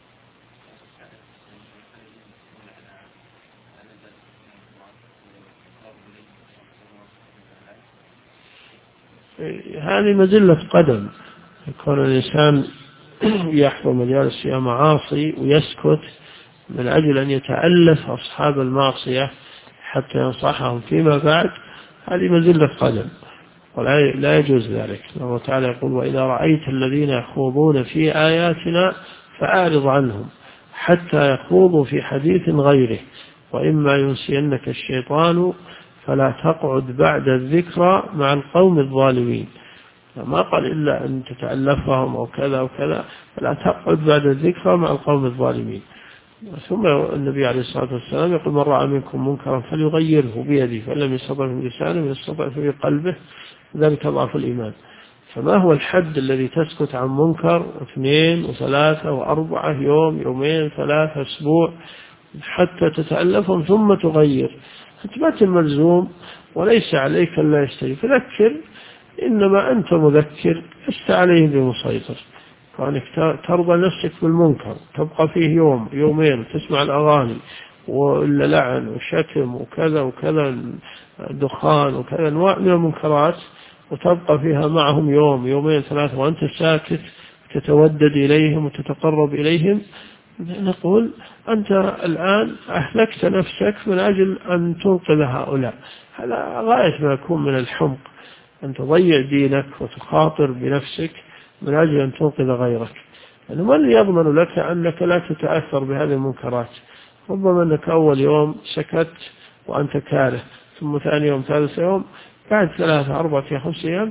هذه مزلة قدم، يكون الإنسان يحضر مجالس فيها معاصي ويسكت من أجل أن يتألف أصحاب المعصية حتى ينصحهم فيما بعد، هذه مزلة قدم ولا يجوز ذلك. الله تعالى يقول وإذا رأيت الذين يخوضون في آياتنا فأعرض عنهم حتى يخوضوا في حديث غيره وإما ينسينك الشيطان فلا تقعد بعد الذكرى مع القوم الظالمين. ما قال إلا أن تتألفهم أو كذا وكذا، فلا تقعد بعد الذكرى مع القوم الظالمين. ثم النبي عليه الصلاة والسلام يقول من رأى منكم منكرا فليغيره بيده فإن لم يستطع بلسانه ويستطع بقلبه ذلك ضعف الإيمان. فما هو الحد الذي تسكت عن منكر 2 و3 و4 يوم 2 3 أسبوع حتى تتألفهم ثم تغير. أنت ملزوم وليس عليك ألا يستجيب، فذكر، إنما أنت مذكر، لست عليه بمسيطر. فأنك ترضى نفسك بالمنكر تبقى فيه يوم يومين تسمع الأغاني وإلا لعن وشتم وكذا وكذا دخان وكذا أنواع من المنكرات، وتبقى فيها معهم يوم يومين ثلاثة وأنت ساكت تتودد إليهم وتتقرب إليهم، نقول أنت الآن أهلكت نفسك من أجل أن تنقذ هؤلاء. هذا غاية ما يكون من الحمق، أن تضيع دينك وتخاطر بنفسك من أجل أن تنقذ غيرك. يعني من يضمن لك أنك لا تتأثر بهذه المنكرات؟ ربما أنك أول يوم سكت وأنت كاره، ثم ثاني يوم ثالث يوم، بعد 3 4 5 أيام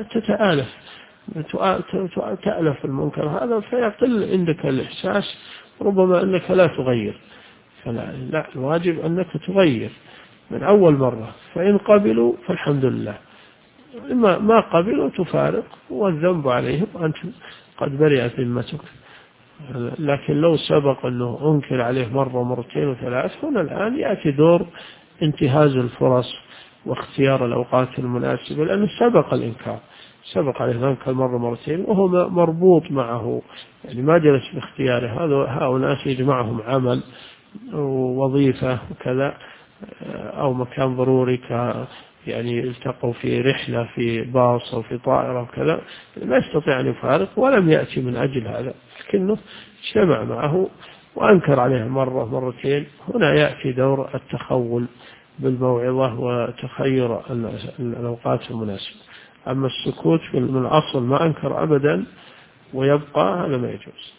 تألف المنكر هذا، فيقل عندك الإحساس، ربما أنك لا تغير. لا، الواجب أنك تغير من أول مرة، فإن قبلوا فالحمد لله، إما ما قبلوا تفارق والذنب عليهم، أنت قد برئت ذمتك. لكن لو سبق أنه أنكر عليه مرة ومرتين وثلاث، هنا الآن يأتي دور انتهاز الفرص واختيار الأوقات المناسبة، لأنه سبق الإنكار، سبق عليه ذنك مرة مرتين وهو مربوط معه، يعني ما جلس باختياره. هؤلاء يجمعهم عمل ووظيفة وكذا أو مكان ضروري، يعني التقوا في رحلة في باص أو في طائرة وكذا، لا يستطيع أن يفارق ولم يأتي من أجل هذا، لكنه اجتمع معه وأنكر عليه مرة مرتين. هنا يأتي دور التخول بالموعظة وتخير الأوقات المناسبة. أما السكوت من الأصل ما أنكر أبدا ويبقى، هذا ما يجوز.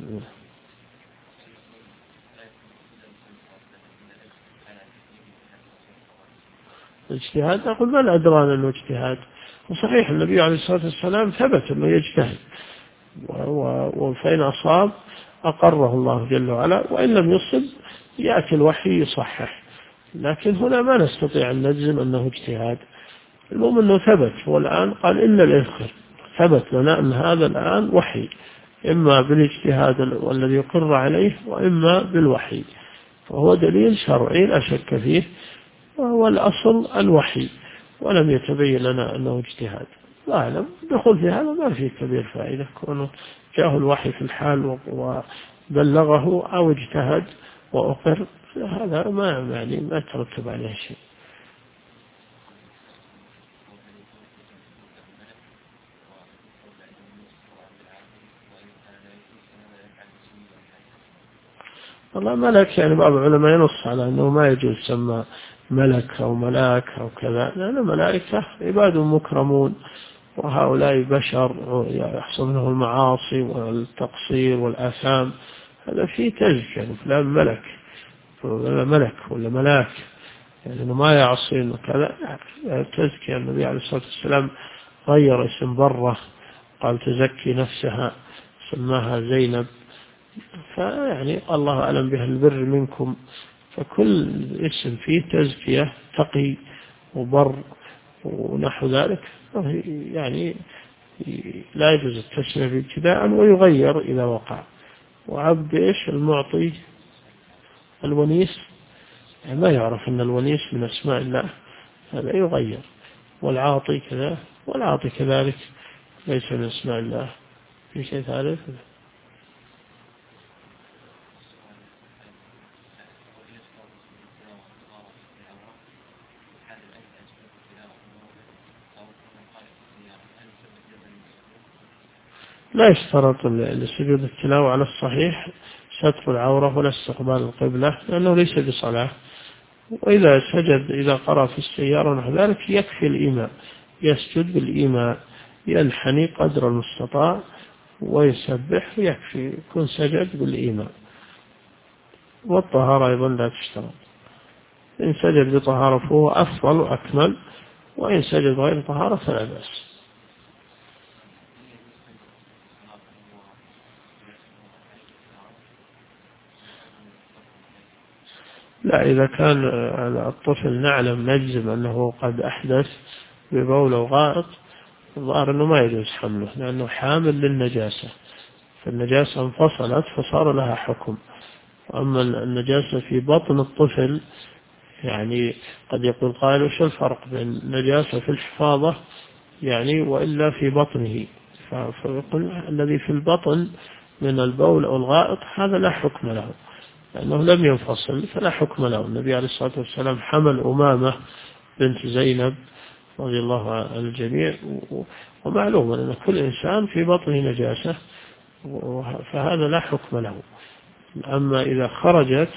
الاجتهاد أقول ما أدرانا أنه اجتهاد، وصحيح النبي عليه الصلاة والسلام ثبت أنه يجتهد، وفإن أصاب أقره الله جل وعلا، وإن لم يصب يأتي الوحي يصحح. لكن هنا ما نستطيع أن نجزم أنه اجتهاد، المهم أنه ثبت. والآن قال إلا الإذخر، ثبت لنا أن هذا الآن وحي، إما بالاجتهاد والذي يقر عليه وإما بالوحي، فهو دليل شرعي لا شك فيه، وهو الأصل الوحي، ولم يتبين لنا أنه اجتهاد. لا أعلم، دخول في هذا ما فيه كبير فائدة، كونه جاءه الوحي في الحال وبلغه أو اجتهد وأقر، هذا ما ترتب عليه شيء. والله ملك، يعني بعض العلماء ينص على أنه ما يجوز سمى ملك أو ملاك أو كذا، لأن الملائكة عباد مكرمون، وهؤلاء بشر يحصل منه المعاصي والتقصير والآثام، هذا فيه تزكية. فلان ملك ولا ملاك، يعني أنه ما يعصين وكذا، تزكية. النبي عليه الصلاة والسلام غير اسم برة، قال تزكي نفسها، سماها زينب. فيعني الله أعلم بها البر منكم، فكل اسم فيه تزكية، تقي وبر ونحو ذلك، يعني لا يجوز التسمية ابتداء، ويغير إذا وقع. وعبد إيش المعطي الونيس، يعني ما يعرف أن الونيس من أسماء الله، هذا يغير. والعاطي كذا، والعاطي كذلك ليس من أسماء الله. في شيء ثالث؟ لا يشترط لسجود التلاوة على الصحيح ستر العورة ولا استقبال القبلة، لأنه ليس بصلاة. وإذا سجد، إذا قرأ في السيارة ونحو ذلك، يكفي الإيماء، يسجد بالإيماء، ينحني قدر المستطاع ويسبح، ويكفي يكون سجد بالإيماء. والطهارة أيضا لا تشترط، إن سجد بطهارة فهو أفضل وأكمل، وإن سجد غير طهارة فلا بأس. لا، إذا كان الطفل نعلم نجزم أنه قد أحدث ببول أو غائط، الظاهر أنه ما يجوز حمله، لأنه حامل للنجاسة، فالنجاسة انفصلت فصار لها حكم، وأما النجاسة في بطن الطفل يعني قد يقول قائل وش الفرق بين النجاسة في الحفاظة يعني وإلا في بطنه؟ فيقول الذي في البطن من البول أو الغائط هذا لا حكم له لأنه لم ينفصل فلا حكم له. النبي عليه الصلاة والسلام حمل أمامة بنت زينب رضي الله عن الجميع، ومعلوم أن كل إنسان في بطنه نجاسة فهذا لا حكم له. أما إذا خرجت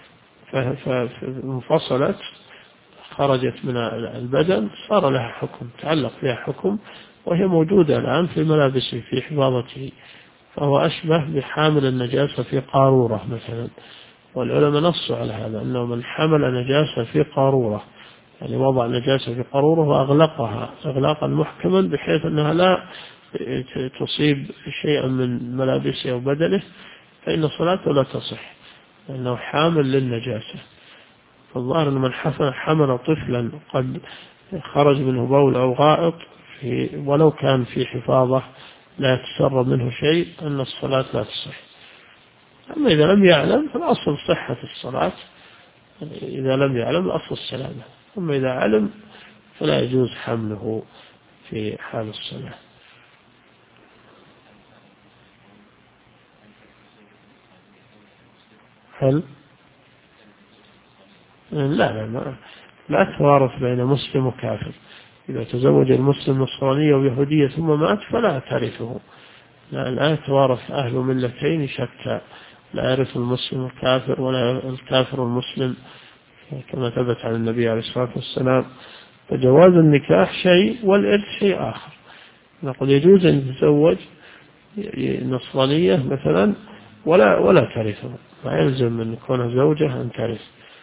فانفصلت خرجت من البدن صار لها حكم، تعلق فيها حكم، وهي موجودة الآن في ملابسه في حفاظته، فهو أشبه بحامل النجاسة في قارورة مثلا. والعلماء نصوا على هذا أنه من حمل نجاسة في قارورة يعني وضع نجاسة في قارورة وأغلقها إغلاقا محكما بحيث أنها لا تصيب شيئا من ملابسه أو بدنه فإن صلاته لا تصح لأنه حامل للنجاسة. فالظاهر أن من حمل طفلا قد خرج منه بول أو غائط ولو كان في حفاظة لا يتسرب منه شيء أن الصلاة لا تصح. أما إذا لم يعلم فالأصل صحة الصلاة، إذا لم يعلم الأصل السلامة، أما إذا علم فلا يجوز حمله في حال الصلاة. هل لا توارث بين مسلم وكافر. إذا تزوج المسلم نصرانية ويهودية ثم مات فلا ترثه، لا يتوارث أهل ملتين شتى، لا يرث المسلم الكافر ولا الكافر المسلم كما ثبت عن النبي عليه الصلاة والسلام. فجواز النكاح شيء والإرث شيء آخر. نقول يجوز أن يتزوج نصرانية مثلا ولا ترثه، ما يلزم من كونها زوجة أن ترث.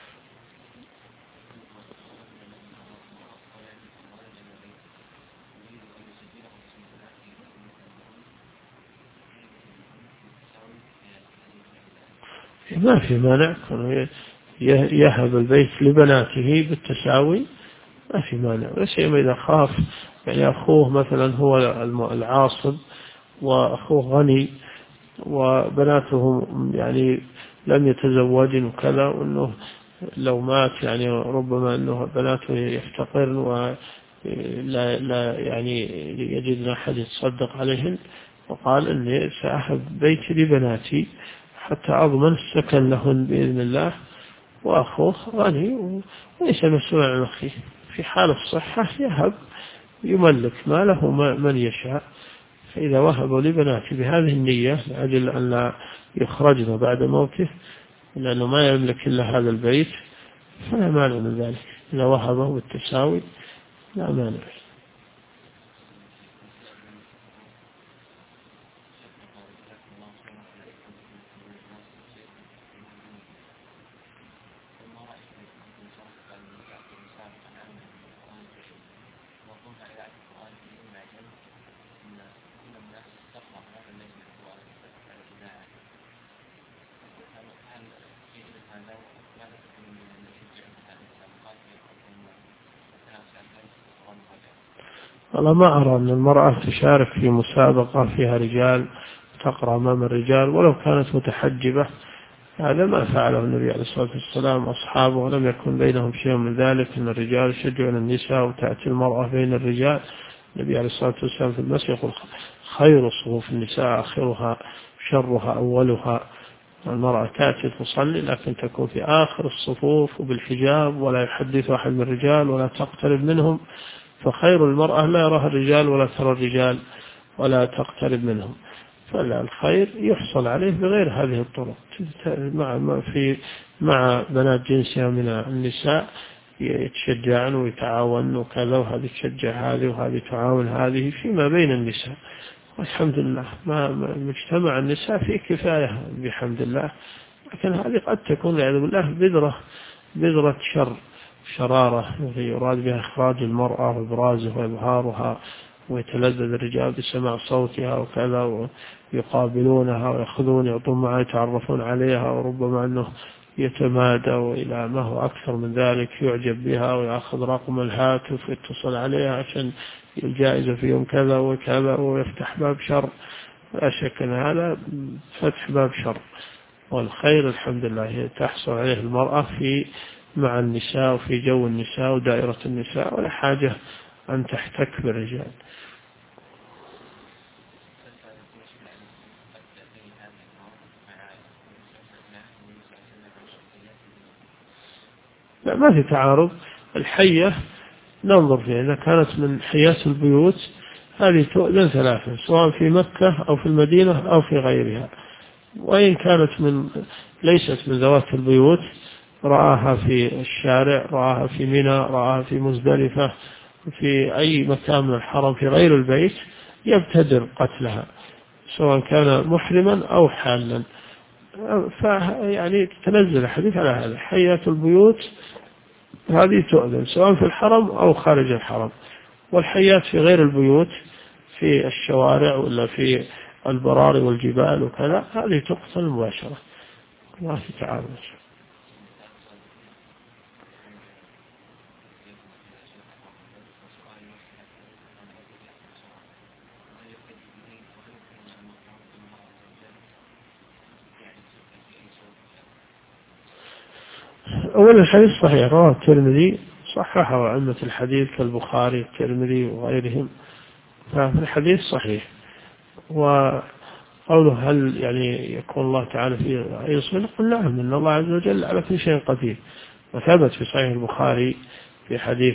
ما في مانع يهب البيت لبناته بالتساوي، ما في مانع، وسيما إذا خاف يعني أخوه مثلا هو العاصب وأخوه غني وبناته يعني لم يتزوجن وكذا، وأنه لو مات يعني ربما أنه بناته يفتقرن ولا يعني يجد أحد يتصدق عليهن، وقال إني سأهب بيتي لبناتي حتى أضمن السكن لهن بإذن الله، وأخوه غني وليس مسؤول عن أخيه. في حال الصحة يهب يملك ماله من يشاء. فإذا وهبوا لبناته بهذه النية لأجل أن لا يخرجن بعد موته لأنه ما يملك إلا هذا البيت فلا مانع من ذلك. إذا وهبه بالتساوي لا مانع. أنا ما أرى أن المرأة تشارك في مسابقة فيها رجال تقرأ أمام الرجال ولو كانت متحجبة. هذا ما فعله النبي عليه الصلاة والسلام أصحابه، ولم يكن بينهم شيء من ذلك، أن الرجال يشجعون النساء وتأتي المرأة بين الرجال. النبي عليه الصلاة والسلام في المسجد يقول خير صفوف النساء آخرها شرها أولها. المرأة تأتي تصلي لكن تكون في آخر الصفوف وبالحجاب ولا يحدث أحد من الرجال ولا تقترب منهم، فخير المرأة لا يراها الرجال ولا ترى الرجال ولا تقترب منهم. فالخير يحصل عليه بغير هذه الطرق، مع بنات جنسها من النساء يتشجعن ويتعاون وكذا، وهذه تشجع هذه وهذه تعاون هذه فيما بين النساء. والحمد لله ما مجتمع النساء في كفاية بحمد الله. لكن هذه قد تكون والعياذ بالله بذرة شرارة يراد بها إخراج المرأة وإبرازها وإظهارها، ويتلذذ الرجال بسماع صوتها وكذا، ويقابلونها ويأخذون يعطون معها يتعرفون عليها، وربما أنه يتمادى وإلى ما هو أكثر من ذلك، يعجب بها ويأخذ رقم الهاتف ويتصل عليها عشان الجائزة في يوم كذا وكذا، ويفتح باب شر. لا شك أن هذا فتح باب شر. والخير الحمد لله تحصل عليه المرأة مع النساء وفي جو النساء ودائرة النساء، ولا حاجة أن تحتك بالرجال. لا، ما في تعارض. الحية ننظر فيها، إذا كانت من حيات البيوت هذه تؤذن ثلاثا، سواء في مكة أو في المدينة أو في غيرها. وإن كانت ليست من ذوات البيوت، رآها في الشارع، رآها في منى، رآها في مزدلفة، في أي مكان من الحرم في غير البيت، يبتدر قتلها سواء كان محرما أو حالا. فيعني تنزل الحديث على هذا، حيات البيوت هذه تؤذن سواء في الحرم أو خارج الحرم. والحيات في غير البيوت في الشوارع ولا في البراري والجبال وكذا، هذه تقتل مباشرة، ما في تعارض. أولا الحديث صحيح، رواه الترمذي، صححه أئمة الحديث كالبخاري الترمذي وغيرهم، فالحديث صحيح. وقوله هل يعني يكون الله تعالى في أي صفة؟ نقول نعم، إن الله عز وجل على كل شيء قدير. وثبت في صحيح البخاري في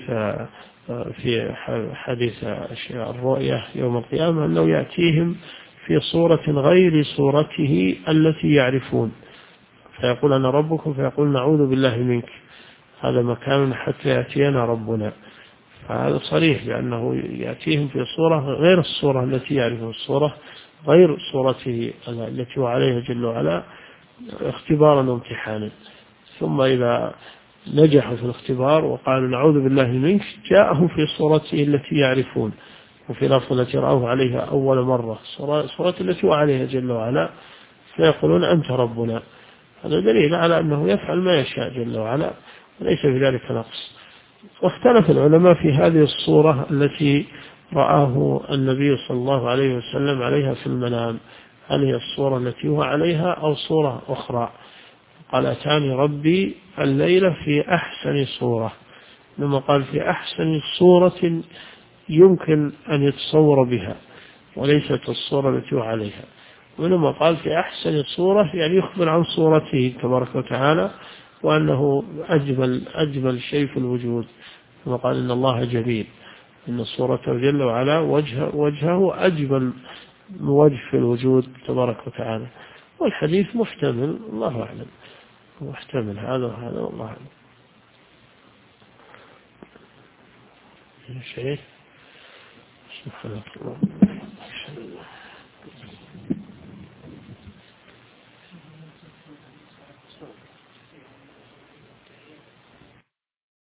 حديث الرؤية يوم القيامة أنه يأتيهم في صورة غير صورته التي يعرفون، فيقول أنا ربكم، فيقول نعوذ بالله منك، هذا مكان حتى يأتينا ربنا. فهذا صريح بأنه يأتيهم في صورة غير الصورة التي يعرفون، الصورة غير صورته التي هو عليها جل وعلا، اختبارا وامتحانا. ثم إذا نجحوا في الاختبار وقالوا نعوذ بالله منك، جاءهم في صورته التي يعرفون، وفي لفظ التي رأوه عليها أول مرة، صورة التي هو عليها جل وعلا، فيقولون أنت ربنا. هذا دليل على أنه يفعل ما يشاء جل وعلا، وليس في ذلك نقص. واختلف العلماء في هذه الصورة التي رآه النبي صلى الله عليه وسلم عليها في المنام، هل هي الصورة التي هو عليها أو صورة أخرى؟ قال أتاني ربي الليلة في أحسن صورة، لما قال في أحسن صورة يمكن أن يتصور بها، وليست الصورة التي هو عليها. ولما قال في أحسن صورة يعني يخبر عن صورته تبارك وتعالى، وأنه أجمل شيء في الوجود، كما قال إن الله جميل، إن صورته جل وعلا وجهه أجمل وجه في الوجود تبارك وتعالى. والحديث محتمل، الله أعلم، محتمل هذا والله أعلم. شيء سبحانك الله.